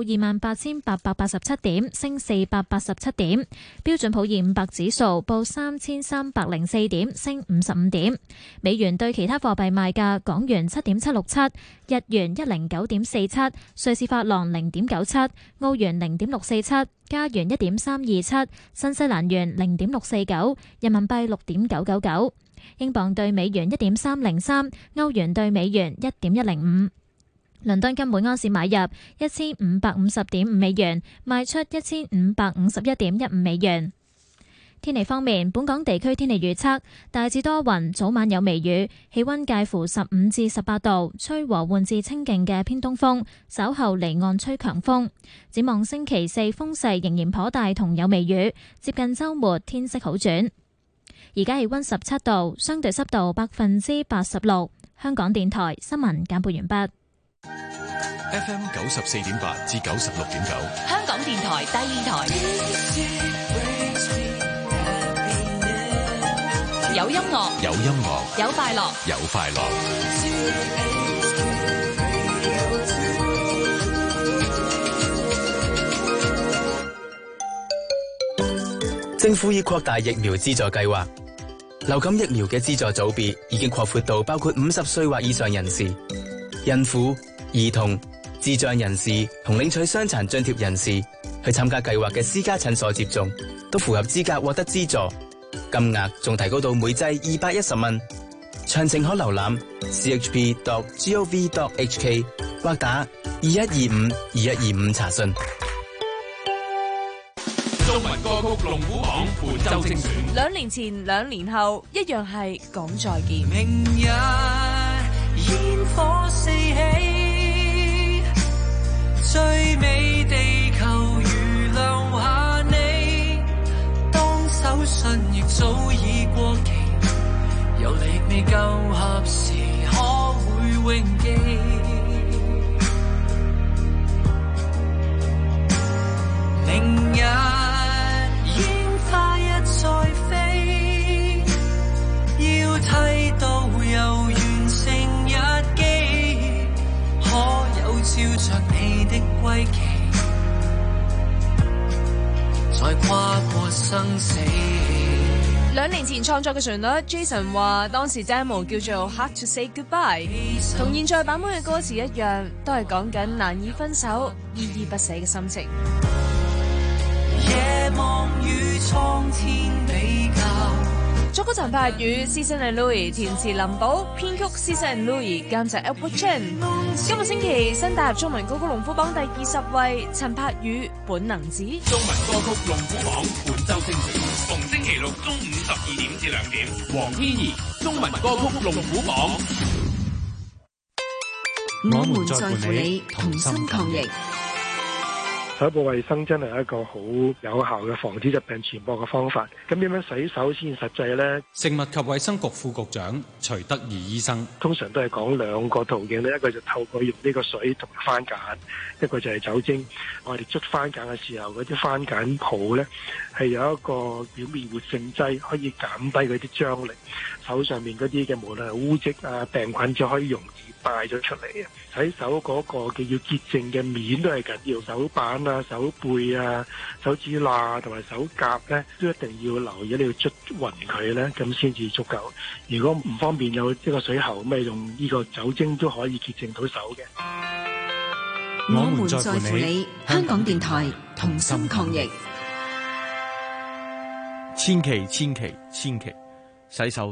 28,887點，升487點；標準普爾500指數報3,304點，升55點。美元對其他貨幣賣價：港元7.767，日元109.47，瑞士法郎0.97，澳元0.647，加元1.327，新西蘭元0.649，人民幣6.999，英鎊對美元1.303，歐元對美元1.105。倫敦金每安士買入1550.5美元，賣出1551.15美元。天氣方面，本港地區天氣預測大致多雲，早晚有微雨，氣溫介乎15至18度，吹和緩至清勁嘅偏東風，稍後離岸吹強風。展望星期四風勢仍然頗大，同有微雨，接近週末天色好轉。而家氣溫17度，相對濕度86%。香港電台新聞簡報完畢。 FM 94.8至96.9， 香港電台第二台，有音樂， 有音樂， 有快樂， 有快樂。 政府已擴大疫苗資助計劃，流感疫苗嘅資助組別已經擴闊到包括50歲或以上人士、孕婦、兒童、智障人士同領取傷殘津貼人士去參加計劃嘅私家診所接種，都符合資格獲得資助，金額仲提高到每劑210蚊。詳情可瀏覽 chp.gov.hk 或打2125-2125查詢。 中文歌曲龍虎榜本周精選。 2年前、2年後，一樣係講再見。 明日煙火四起，最美地球如留下你，當手信亦早已過期，有力未夠合時，可會永記？明日煙花一再飛，要剃到又完成日記，可有照着你的歸期，再跨過生死。 2年前創作嘅旋律 ，Jason 話當時 demo 叫做 Hard to Say Goodbye， 同現在版本嘅歌詞一樣，都係講緊難以分手、依依不捨嘅心情。 夜望與蒼天比較， 作曲陳柏宇、Season and Louis 填詞林寶，編曲 Season and Louis， 監製 Edward Chen。今個星期新打入中文歌曲龍虎榜第20位，陳柏宇《本能寺》。 中文歌曲龍虎榜本周精選，逢星期六中午12點至2點，黃天怡中文歌曲龍虎榜。 我們在乎你，同心抗疫。 手部衛生真係一個好有效嘅防止疾病傳播嘅方法。咁點樣洗手先實際呢？ 食物及衛生局副局長徐德義醫生通常都係講2個途徑，一個就透過用呢個水同埋番梘，一個就係酒精。我哋捽番梘嘅時候，嗰啲番梘泡呢係有一個表面活性劑，可以減低嗰啲張力。手上面嗰啲嘅無論係污漬啊、病菌就可以容易帶咗出嚟啊！洗手嗰個嘅要潔淨嘅面都係緊要，手板啊、手背啊、手指罅同埋手甲咧，都一定要留意，你要捽勻佢咧，咁先至足夠。如果唔方便有一個水喉，咁用呢個酒精都可以潔淨到手嘅。 我們在乎你，香港電台同心抗疫。 千祈洗手。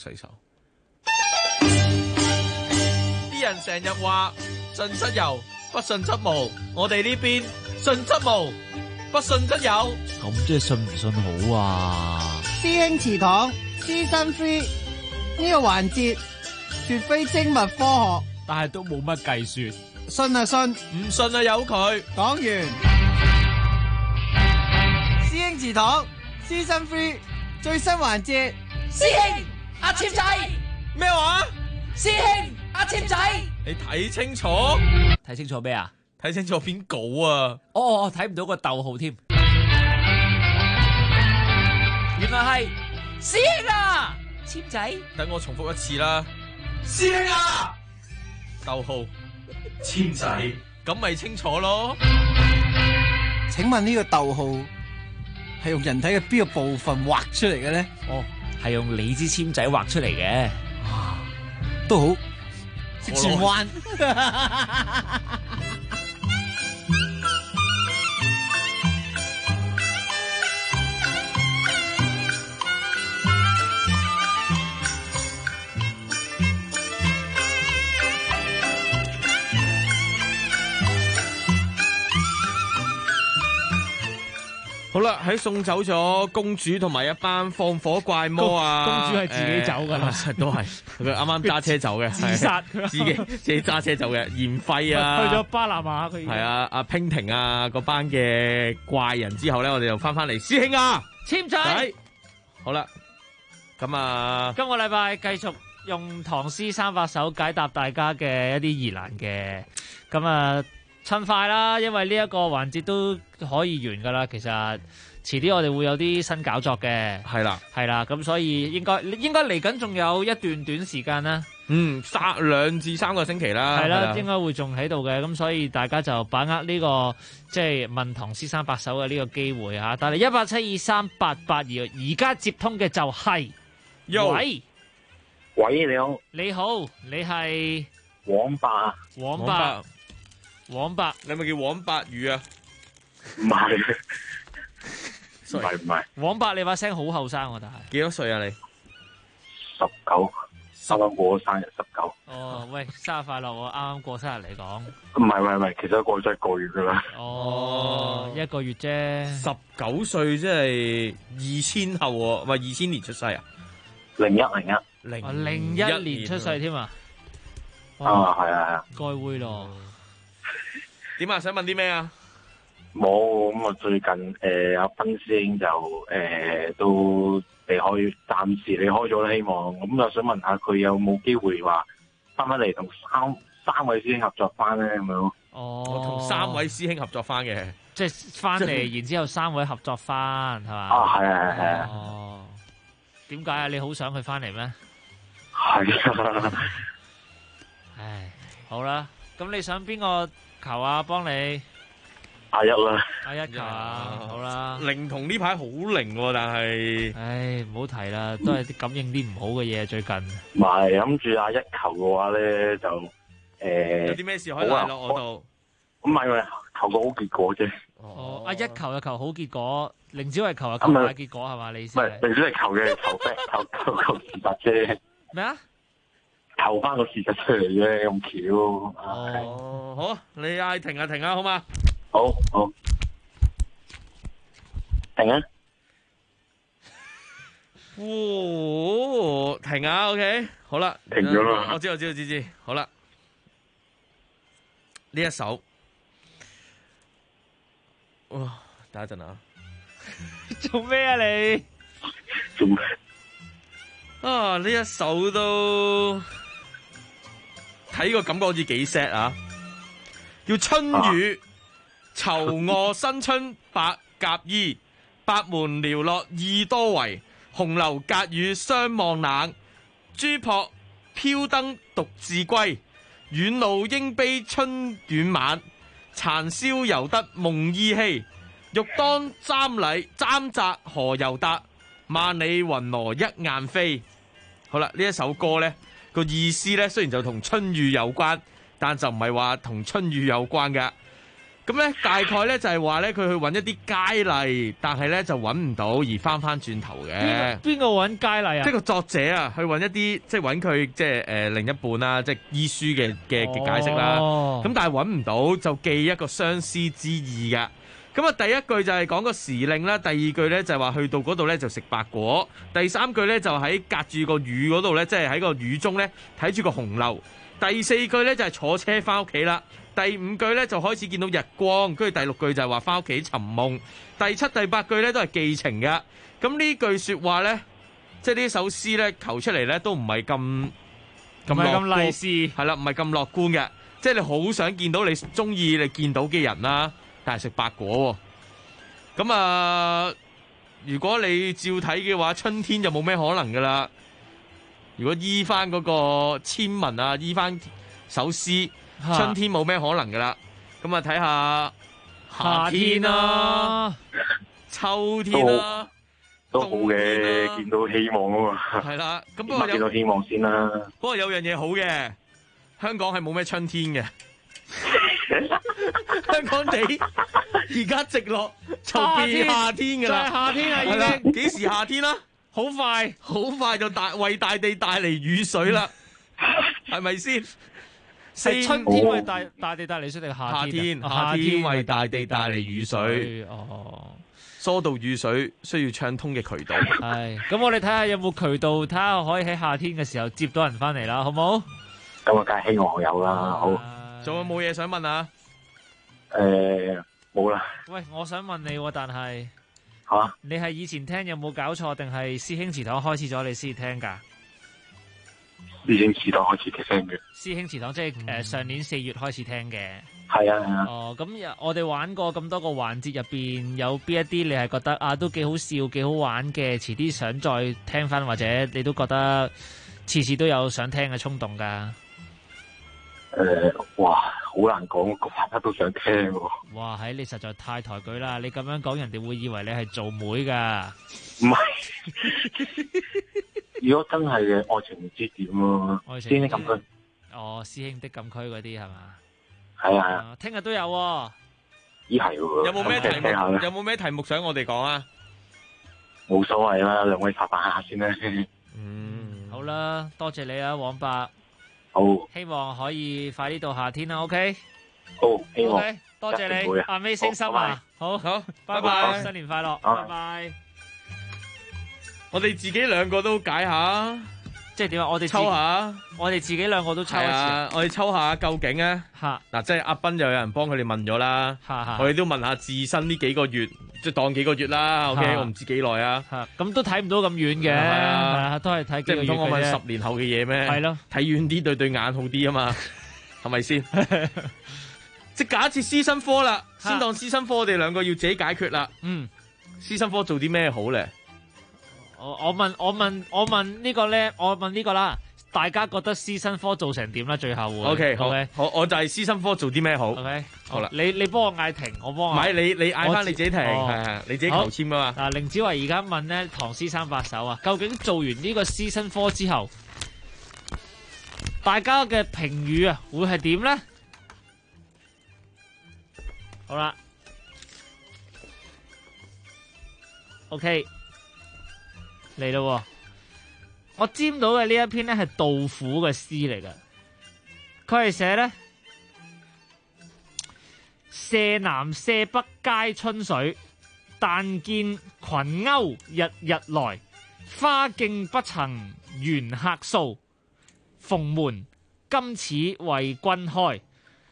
啲人成日話信則有，不信則無。我哋呢邊信則無，不信則有。 咁即係信唔信好啊？ 師兄祠堂Season 3呢個環節絕非精密科學， 但係都冇乜計算。 信啊信， 唔信啊由佢。 講完。師兄祠堂Season 3最新環節。 師兄阿簽仔咩話？ 師兄阿簽仔， 你睇清楚？ 睇清楚咩啊？ 睇清楚篇稿啊！ 哦，睇唔到個逗號添。原來係師兄啊，簽仔。 等我重複一次啦。 師兄啊， 逗號簽仔，咁咪清楚咯？ 請問呢個逗號係用人體嘅邊個部分畫出嚟嘅咧？ 哦。係用你支簽仔畫出嚟嘅， 都好識轉彎。 好啦，喺送走咗公主同埋一班放火怪魔啊！ 公主係自己走噶啦， 都係佢啱啱揸車走嘅， 自殺， 自己揸車走嘅，嫌廢啊！ 去咗巴拿馬，佢係啊，阿娉婷啊，嗰班嘅怪人之後咧，我哋就翻嚟，師兄啊， 簽仔， 好啦，咁啊， 今個禮拜繼續用唐詩三百首解答大家嘅一啲疑難嘅，咁啊。趁快啦，因為呢一個環節都可以完噶啦。其實遲啲我哋會有啲新搞作嘅， 係啦， 咁所以應該嚟緊仲有一段短時間啦。 2至3個星期啦。 係啦，應該會仲喺度嘅，咁所以大家就把握呢個即係問唐詩三百首嘅呢個機會嚇。但係187238822，而家接通嘅就係， 喂，你好， 你好，你係黃伯啊， 黃伯， 你係咪叫黃伯宇啊？ 唔係，唔係， 黃伯你把聲好後生喎，但係幾多歲啊你 ？19，啱啱過咗生日19。 哦，喂，生日快樂喎！啱啱過生日嚟講。 唔係，其實過咗1個月噶啦。 哦，1個月啫。 19歲即係2000後喎，唔係2000年出世啊 ？01年出世添啊！ 係啊， 該會咯。 點啊？想問啲咩啊？ 冇咁啊！最近阿斌師兄就都暫時離開咗啦，希望咁就想問下佢有冇機會話翻嚟同三位師兄合作翻咧咁樣？ 我同3位師兄合作翻嘅， 即係翻嚟，然之後3位合作翻係嘛？ 係啊。 哦，點解啊？你好想佢翻嚟咩？ 係啊。 唉，好啦，咁你想邊個球啊？幫你。 阿一啦， 阿一球啊，好啦。 靈童呢排好靈喎，但係， 唉，唔好提啦，都係啲感應啲唔好嘅嘢最近。 唔係諗住阿一球嘅話咧，就有啲咩事可以賴落我度？ 唔係，求個好結果啫。 哦，阿一球就求好結果，凌子維球就求壞結果係嘛？你意思？ 唔係，凌子維求嘅求事實啫。 咩啊？ 求翻個事實出嚟啫，咁巧。 哦，好，你嗌停啊，好嘛？ 好，停啊！ 停啊 ，OK， 好啦， 停咗啦。 我知，好啦，呢一首，哇，等一陣啊， 做咩啊你？ 做咩？ 啊，呢一首都睇個感覺好似幾 sad 啊，叫春雨。囚臥新春白鴿衣，八門寥落意多為。紅樓隔雨相望冷，朱箔飄燈獨自歸。遠路應悲春遠晚，殘宵猶得夢依稀。欲當簪摘何由得？萬里雲羅一雁飛。好啦，呢一首歌呢個意思呢，雖然就同春雨有關，但就唔係話同春雨有關㗎。咁咧，大概咧就係話咧，佢去揾一啲佳麗，但係咧就揾唔到，而翻轉頭嘅。 邊個揾佳麗啊？ 即係個作者啊，去揾一啲即係揾佢即係另一半啦，即係醫書嘅解釋啦。咁但係揾唔到，就寄一個相思之意嘅。咁啊，第一句就係講個時令啦，第二句咧就係話去到嗰度咧就食白果，第三句咧就喺隔住個雨嗰度咧，即係喺個雨中咧睇住個紅樓。第四句咧就係坐車翻屋企啦。第五句咧就開始見到日光，跟住第六句就係話翻屋企尋夢，第七、第八句咧都係寄情嘅。咁呢句說話咧，即係呢首詩咧求出嚟咧都唔係咁勵志， 係啦，唔係咁樂觀嘅。即係你好想見到你中意你見到嘅人啦，但係食白果喎。咁啊，如果你照睇嘅話，春天就冇咩可能噶啦。如果依翻嗰個簽文啊，依翻首詩。春天冇咩可能噶啦，咁啊睇下夏天啦、秋天啦， 都好嘅，見到希望啊嘛。 係啦，咁不過見到希望先啦。 不過有樣嘢好嘅，香港係冇咩春天嘅，香港地而家直落就變夏天噶啦， 就係夏天啊，已經幾時夏天啦？好快就為大地帶嚟雨水啦，係咪先？ 係春天為大地帶嚟水定夏天？ 夏天為大地帶嚟雨水。 哦， 疏導雨水需要暢通嘅渠道。 係，咁我哋睇下有冇渠道，睇下可以喺夏天嘅時候接到人翻嚟啦，好冇？ 咁啊，梗係希望有啦。好， 仲有冇嘢想問啊？ 冇啦。 喂，我想問你，但係吓， 你係以前聽有冇搞錯，定係師兄祠堂開始咗你先聽噶？ 師兄祠堂開始聽嘅， 師兄祠堂即係上年4月開始聽嘅。 係啊。 哦，咁我哋玩過咁多個環節入邊，有邊一啲你係覺得啊都幾好笑、幾好玩嘅？遲啲想再聽翻，或者你都覺得次次都有想聽嘅衝動㗎？ 哇，好難講，個個都想聽喎。 哇，你實在太抬舉啦！你咁樣講，人哋會以為你係做妹㗎。 唔係，如果真係嘅愛情唔知點咯，師兄禁區。 哦，師兄的禁區嗰啲係嘛？ 係啊。 聽日都有喎。 咦係喎。 有冇咩題目？有冇咩題目想我哋講啊？ 冇所謂啦，兩位拍板下先啦。 好啦，多謝你啊，黃伯。 好。 希望可以快啲到夏天啦 ，OK？ 好，希望。 OK， 多謝你，阿尾星心啊，好，拜拜，新年快樂，拜拜。 我哋自己兩個都解下， 即係點啊？我哋抽下， 我哋自己兩個都抽一次。 我哋抽下究竟啊，嗱，即係阿斌就有人幫佢哋問咗啦，我哋都問下自身呢幾個月，即係當幾個月啦 ，OK， 我唔知幾耐啊， 咁都睇唔到咁遠嘅，都係睇幾個月嘅啫。 即係唔通我問10年後嘅嘢咩？ 係咯，睇遠啲對眼好啲啊嘛，係咪先？即係假設師生科啦，先當師生科，我哋兩個要自己解決啦。師生科做啲咩好咧？ 我問呢個咧，我問呢個啦，大家覺得師生科做成點啦？最後會 OK 好，我就係師生科做啲咩好 ？OK 好啦， 你幫我嗌停，我幫我。 唔係你嗌翻你自己停，係你自己求簽噶嘛。 嗱，凌子維而家問咧，唐詩三百首啊，究竟做完呢個師生科之後，大家嘅評語啊，會係點咧？好啦 ，OK。嚟咯！我沾到嘅呢一篇咧係杜甫嘅詩嚟嘅，佢係寫咧：舍南舍北皆春水，但見群鷗日日來。花徑不曾緣客掃，蓬門今始為君開。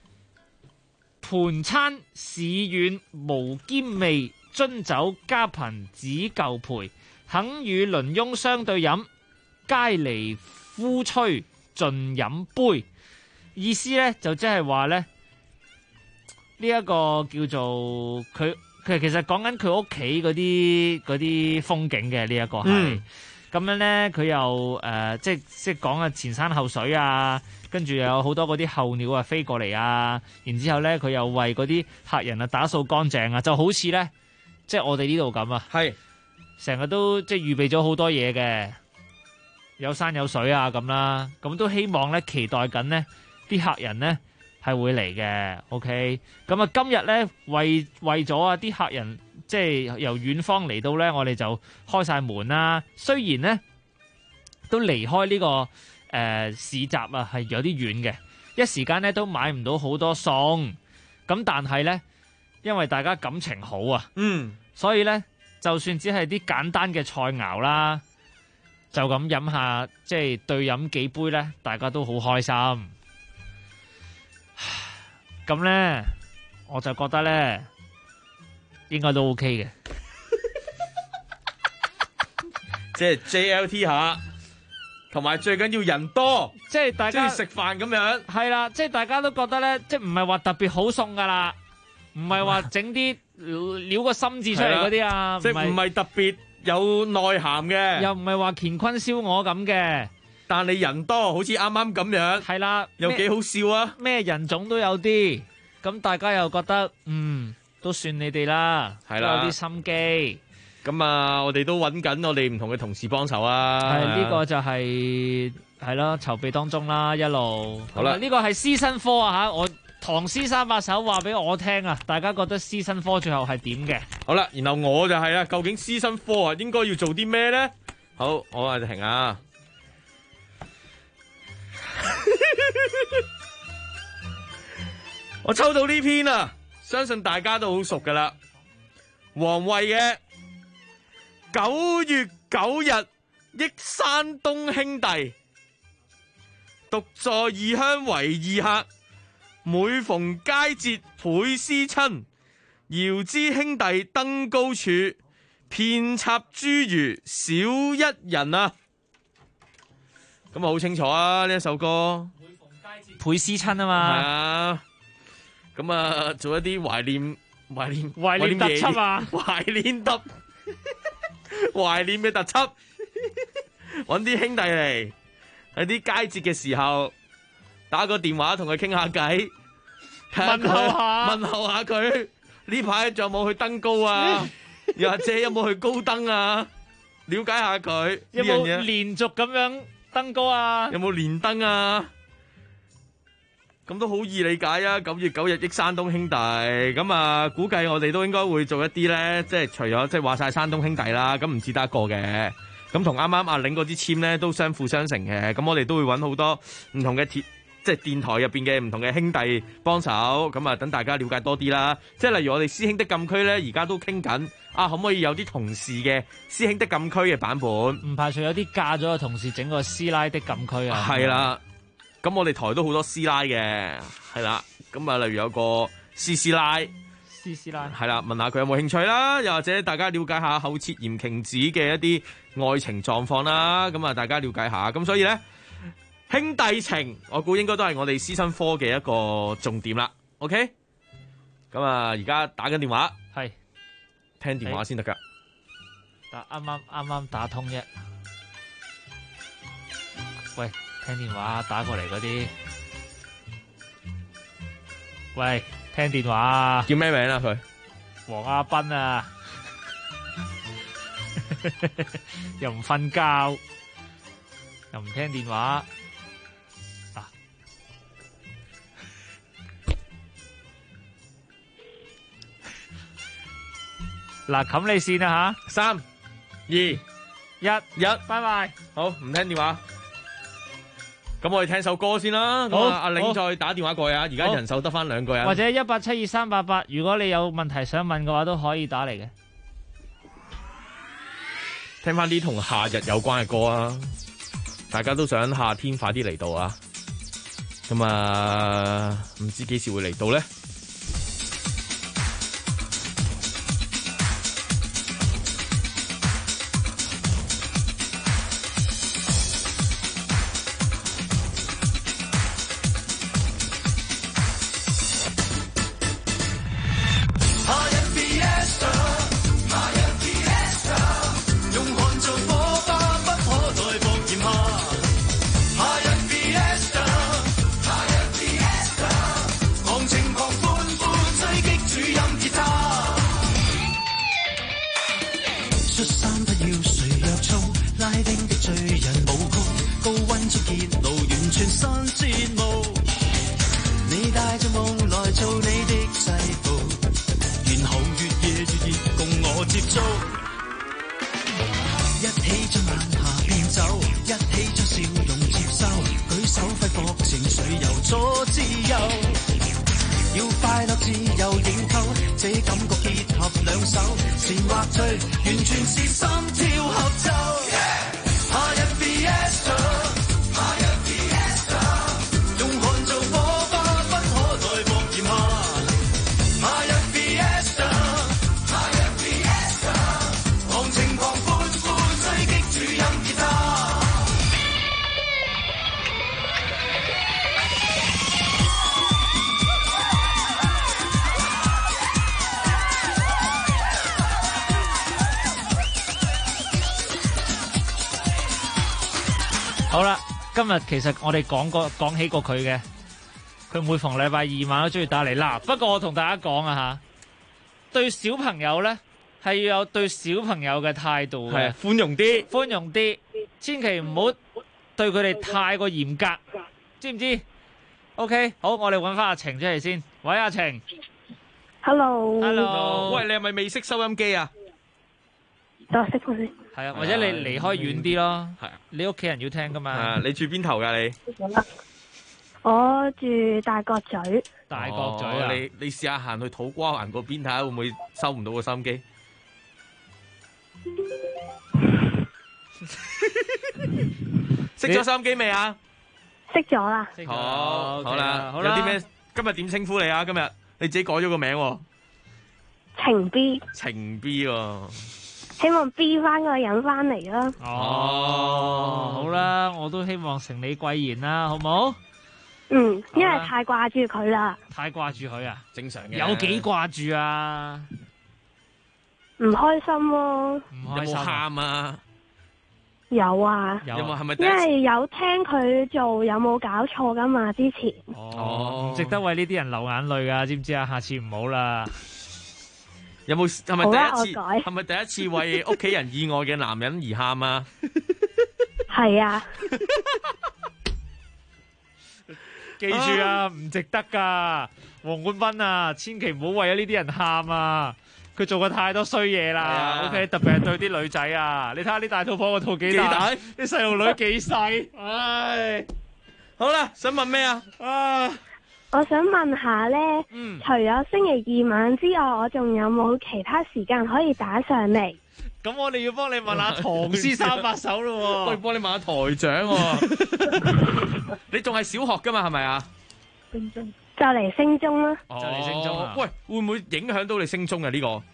盤餐市遠無兼味，樽酒家貧只舊陪。肯與鄰翁相對飲，皆離夫吹盡飲杯。意思咧就即係話咧，呢一個叫做佢其實講緊佢屋企嗰啲風景嘅呢一個係。咁樣咧佢又即係講啊前山後水啊，跟住又有好多嗰啲候鳥啊飛過嚟啊，然之後咧佢又為嗰啲客人啊打掃乾淨啊，就好似咧即係我哋呢度咁啊。係。成日都即係預備咗好多嘢嘅，有山有水啊咁啦，咁都希望咧期待緊呢啲客人呢係會嚟嘅 ，OK， 咁啊今日咧為咗啊啲客人即係由遠方嚟到咧，我哋就開晒門啦。雖然呢都離開呢個市集啊係有啲遠嘅，一時間咧都買唔到好多餸，咁但係咧因為大家感情好啊，所以咧。就算只係啲簡單嘅菜肴啦，就咁飲下，即係對飲幾杯咧，大家都好開心。咁咧，我就覺得咧，應該都 OK 嘅。 即係 JLT 下，同埋最緊要人多， 即係大家食飯咁樣。 係啦，即係大家都覺得咧，即係唔係話特別好餸噶啦，唔係話整啲。撩個心字出嚟嗰啲啊， 即係唔係特別有內涵嘅， 又唔係話乾坤燒鵝咁嘅， 但你人多，好似啱啱咁樣， 係啦， 又幾好笑啊！ 咩人種都有啲，咁大家又覺得都算你哋啦，係啦，有啲心機。 咁啊，我哋都揾緊我哋唔同嘅同事幫手啊。 係呢個就係咯，籌備當中啦，一路。 好啦， 呢個係師生科啊吓，我。唐詩三百首話俾我聽啊，大家覺得師生科最後係點嘅？ 好啦，然後我就係啦，究竟師生科啊應該要做啲咩咧？好，我啊停啊！我抽到呢篇啊，相信大家都好熟噶啦，王維嘅9月9日憶山東兄弟，獨在異鄉為異客。每逢佳節倍思親，遙知兄弟登高處，遍插茱萸少一人啊！咁啊好清楚啊呢一首歌。 每逢佳節倍思親啊嘛。 係啊。咁啊做一啲懷念特輯啊， 懷念嘅特輯，揾啲兄弟嚟喺啲佳節嘅時候打個電話同佢傾下偈，問候下佢呢排仲有冇去登高啊？又或者有冇去高登啊？了解下佢有冇連續咁樣登高啊？ 有冇連登啊？咁都好易理解啊！9月9日憶山東兄弟，咁啊，估計我哋都應該會做一啲咧，即係除咗即係話晒山東兄弟啦，咁唔止得一個嘅，咁同啱啱阿領嗰支簽咧都相輔相成嘅，咁我哋都會揾好多唔同嘅即係電台入邊嘅唔同嘅兄弟幫手，咁啊等大家了解多啲啦。即係例如我哋師兄的禁區咧，而家都傾緊啊，可唔可以有啲同事嘅師兄的禁區嘅版本？ 唔排除有啲嫁咗嘅同事整個師奶的禁區啊。 係啦。咁我哋台都好多師奶嘅，係啦，咁啊，例如有個師奶，係啦，問下佢有冇興趣啦，又或者大家了解下後設嚴瓊子嘅一啲愛情狀況啦，咁啊，大家了解下，咁所以咧兄弟情，我估應該都係我哋師生科嘅一個重點啦。OK， 咁啊，而家打緊電話， 係聽電話先得噶， 啱啱打通啫，喂。聽電話打過嚟嗰啲，喂，聽電話啊！ 叫咩名啊？佢黃阿斌啊，又唔瞓覺，又唔聽電話，嗱，冚你線啊吓 ！3、2、1， 拜拜。 好，唔聽電話。咁我哋聽首歌先啦。咁阿領再打電話過去啊！而家人手得翻2個人， 或者1872388，如果你有問題想問嘅話，都可以打嚟嘅。 聽翻啲同夏日有關嘅歌啊！大家都想夏天快啲嚟到啊！咁啊，唔知幾時會嚟到咧？ 好啦，今日其實我哋講起過佢嘅，佢每逢禮拜2晚都中意打嚟啦。不過我同大家講啊吓，對小朋友咧係要有對小朋友嘅態度嘅， 寬容啲， 千祈唔好對佢哋太過嚴格，知唔知 ？OK， 好，我哋搵翻阿晴出嚟先。喂，阿晴 ，Hello， 喂，你係咪未識收音機啊？ 我識佢先。 係啊，或者你離開遠啲咯。係啊，你屋企人要聽噶嘛。 你住邊頭噶你？ 我住大角咀。 大角咀啊！ 你試下行去土瓜灣嗰邊睇下會唔會收唔到個收音機？熄咗收音機未啊？ 熄咗啦。 好啦，有啲咩？今日點稱呼你啊？今日你自己改咗個名喎。 晴 B。 晴 B 喎。 希望 B 翻個人翻嚟啦。 好啦，我都希望承你貴言啦，好唔好？ 因為太掛住佢啦。 太掛住佢啊？ 正常嘅。 有幾掛住啊？ 唔開心咯。 唔開心。 有冇喊啊？ 有啊， 有冇係咪第因一次？ 為有聽佢做有冇搞錯噶嘛？之前唔值得為呢啲人流眼淚啊，知唔知啊？下次唔好啦。 有冇係咪好啦第一次？ 我改係咪第一次為屋企人意外嘅男人而喊啊？ 係啊， 記住啊，唔值得噶，黃冠斌啊，千祈唔好為咗呢啲人喊啊！佢做過太多衰嘢啦，OK，特別係對啲女仔啊！你睇下呢大肚婆個肚幾大，啲細路女幾細，唉， 好啦，想問咩啊？ 我想問下咧，除咗星期二晚之外，我仲有冇其他時間可以打上嚟？ 咁我哋要幫你問下唐詩三百首咯喎， 我要幫你問下台長喎。你仲係小學噶嘛？係咪啊？ 就嚟升中啦， 就嚟升中啊！喂，會唔會影響到你升中啊？呢個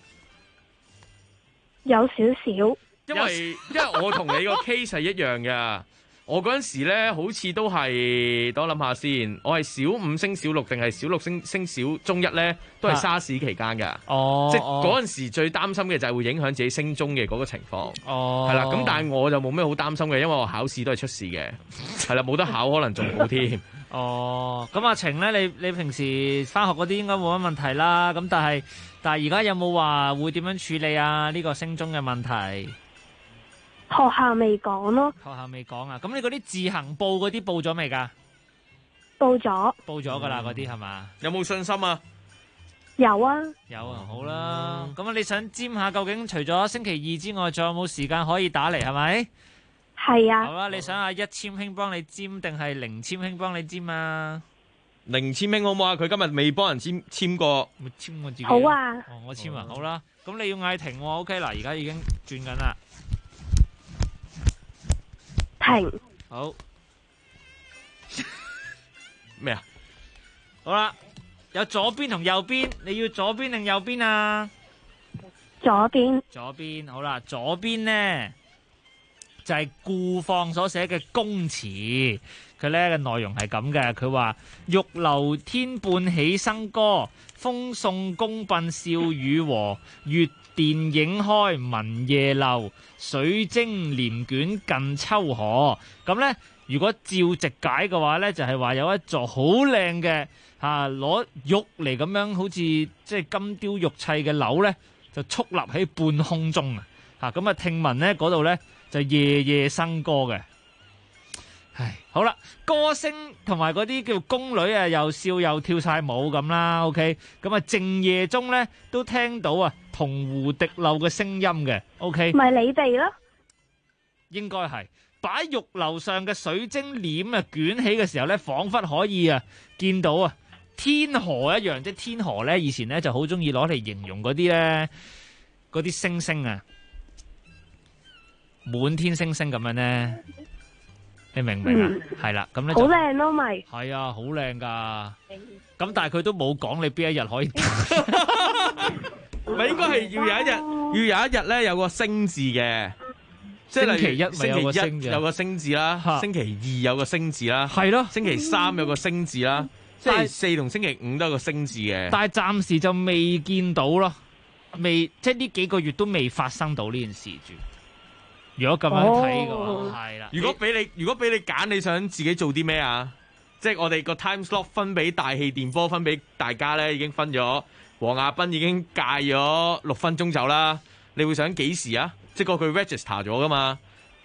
有少少。 因為我同你個 case 係一樣嘅。我嗰陣時咧，好似都係，等我諗下先。我係小五升小六，定係小六升小中一咧？都係沙士期間㗎。即係嗰陣時最擔心嘅就係會影響自己升中嘅嗰個情況。係啦，咁但係我就冇咩好擔心嘅，因為我考試都係出事嘅。係啦，冇得考可能仲好添。 咁阿晴咧，你平時翻學嗰啲應該冇乜問題啦。咁但係而家有冇話會點樣處理啊？呢個升中嘅問題？ 學校未講咯。 學校未講啊？咁你嗰啲自行報嗰啲報咗未㗎？ 報咗。 報咗㗎啦，嗰啲係嘛？ 有冇信心啊？ 有啊。 有啊，好啦。咁你想尖下，究竟除咗星期二之外，仲有冇時間可以打嚟？係咪？ 係啊。 好啦，你想阿一簽兄幫你尖定係零簽兄幫你尖啊？ 零簽兄好唔好啊？佢今日未幫人簽過。 咪簽我自己。 好啊。 我簽啊，好啦。咁你要嗌停喎 ，OK 嗱，而家已經轉緊啦。 停。 好。 咩啊？ 好啦，有左邊同右邊，你要左邊定右邊啊？ 左邊。 左邊，好啦，左邊呢，就係顧況所寫嘅公詞，佢咧嘅內容係咁嘅，佢話玉樓天半起笙歌，風送公賓笑語和，月電影開聞夜漏，水晶簾捲近秋河。咁呢，如果照直解嘅話呢，就係話有一座好靚嘅攞玉嚟咁樣，好似即係金雕玉砌嘅樓呢，就矗立喺半空中啊！咁啊，聽聞呢嗰度呢，就夜夜笙歌嘅。唉，好啦，歌聲同埋嗰啲叫宮女啊，又笑又跳晒舞咁啦。OK，咁啊，靜夜中呢，都聽到啊銅壺滴漏嘅聲音嘅。OK， 咪你哋咯， 應該係擺玉樓上嘅水晶簾啊捲起嘅時候呢，彷彿可以啊見到啊天河一樣，即係天河呢，以前呢就好中意攞嚟形容嗰啲呢，嗰啲星星啊，滿天星星咁樣呢。你明唔明啊？係啦，咁咧好靚咯，咪係啊，好靚噶。咁但係佢都冇講你邊一日可以打， 咪應該係要有一日咧有個星字嘅，即係星期一咪有個星星期一有個星字啦，星期二有個星字啦， 係咯， 星期三有個星字啦，星期四同星期五都有個星字嘅。 但係暫時就未見到咯，即係呢幾個月都未發生到呢件事住。如果咁樣睇嘅話，係啦。 如果俾你揀，你想自己做啲咩啊？即係我哋個 time slot 分俾大氣電波，分俾大家咧，已經分咗。黃亞斌已經戒咗6分鐘走啦。你會想幾時啊？即係佢 register 咗噶嘛？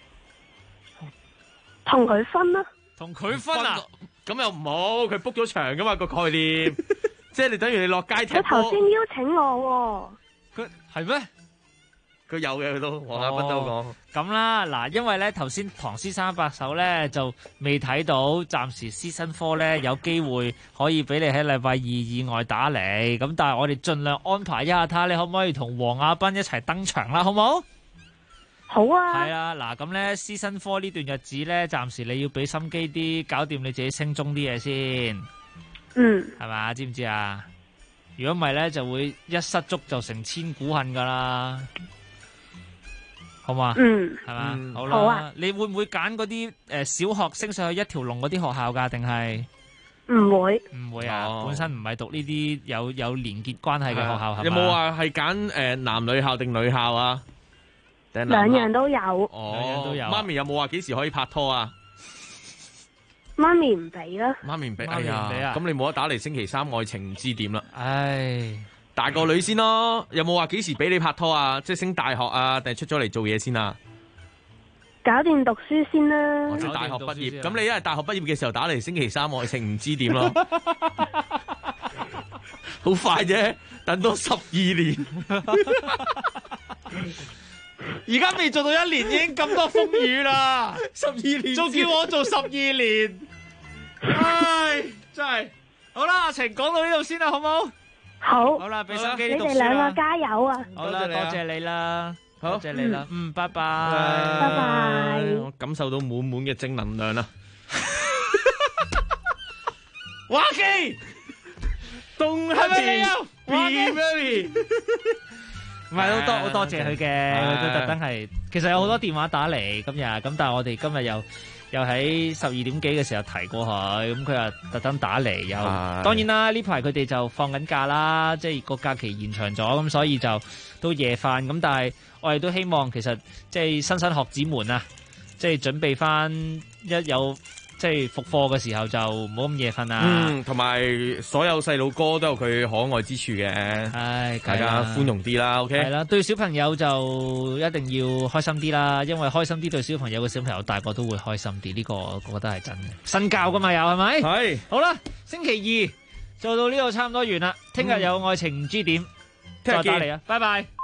同佢分啦。 同佢分啊？ 咁又唔好，佢 book 咗場噶嘛個概念。即係你等於你落街踢波。 佢頭先邀請我喎。佢係咩？ 佢有嘅，佢都黃亞斌都講咁啦。嗱，因為咧頭先唐詩三百首咧就未睇到，暫時師生科咧有機會可以俾你喺禮拜二以外打嚟。咁但係我哋盡量安排一下，睇下你可唔可以同黃亞斌一齊登場啦，好冇？ 好啊。 係啊，嗱咁咧師生科呢段日子咧，暫時你要俾心機啲，搞掂你自己升中啲嘢先。係嘛？知唔知啊？如果唔係咧，就會一失足就成千古恨噶啦。好嘛？係嘛？好啦。好啊。你會唔會揀嗰啲小學升上去一條龍嗰啲學校㗎？定係唔會？ 唔會啊！本身唔係讀呢啲有連結關係嘅學校係嘛？ 有冇話係揀男女校定女校啊？ 兩樣都有。 哦，都有。媽咪有冇話幾時可以拍拖啊？ 媽咪唔俾啦。 媽咪唔俾，哎媽咪唔俾啊呀，咁你冇得打嚟星期三愛情唔知點啦。 唉， 大個女先咯，有冇話幾時俾你拍拖啊？即係升大學啊，定係出咗嚟做嘢先啊？ 搞掂讀書先啦。 即係大學畢業，咁你因為大學畢業嘅時候打嚟星期三愛情唔知點咯。好快啫，等多12年。 而家未做到1年已經咁多風雨啦 ，12年， 仲叫我做12年，唉，真係。好啦，阿晴講到呢度先啦，好冇？ 好。 好啦，俾心機你讀書哋兩啦個加油啊！ 好啦，多謝你啦， 好多謝你啦，拜拜， 拜拜。 我感受到滿滿嘅正能量啦。 華記， 東係咪你啊 Be Merry 唔係好多謝佢嘅，佢都特登係，其實有好多電話打嚟今日，咁但係我哋今日又喺12點幾嘅時候提過佢，咁佢又特登打嚟，又當然啦，呢排佢哋就放緊假啦，即係個假期延長咗，咁所以就都夜瞓，咁但係我哋都希望其實即係莘莘學子們啊，即係準備翻一有即係復課嘅時候就唔好咁夜瞓啊。 同埋所有細路哥都有佢可愛之處嘅， 唉， 大家寬容啲啦 ，OK？ 係啦，對小朋友就一定要開心啲啦，因為開心啲對小朋友嘅小朋友大個都會開心啲，呢個我覺得係真嘅。身教噶嘛又係咪？ 係。 好啦，星期二做到呢度差唔多完啦，聽日有愛情唔知點，再打嚟啊，拜拜。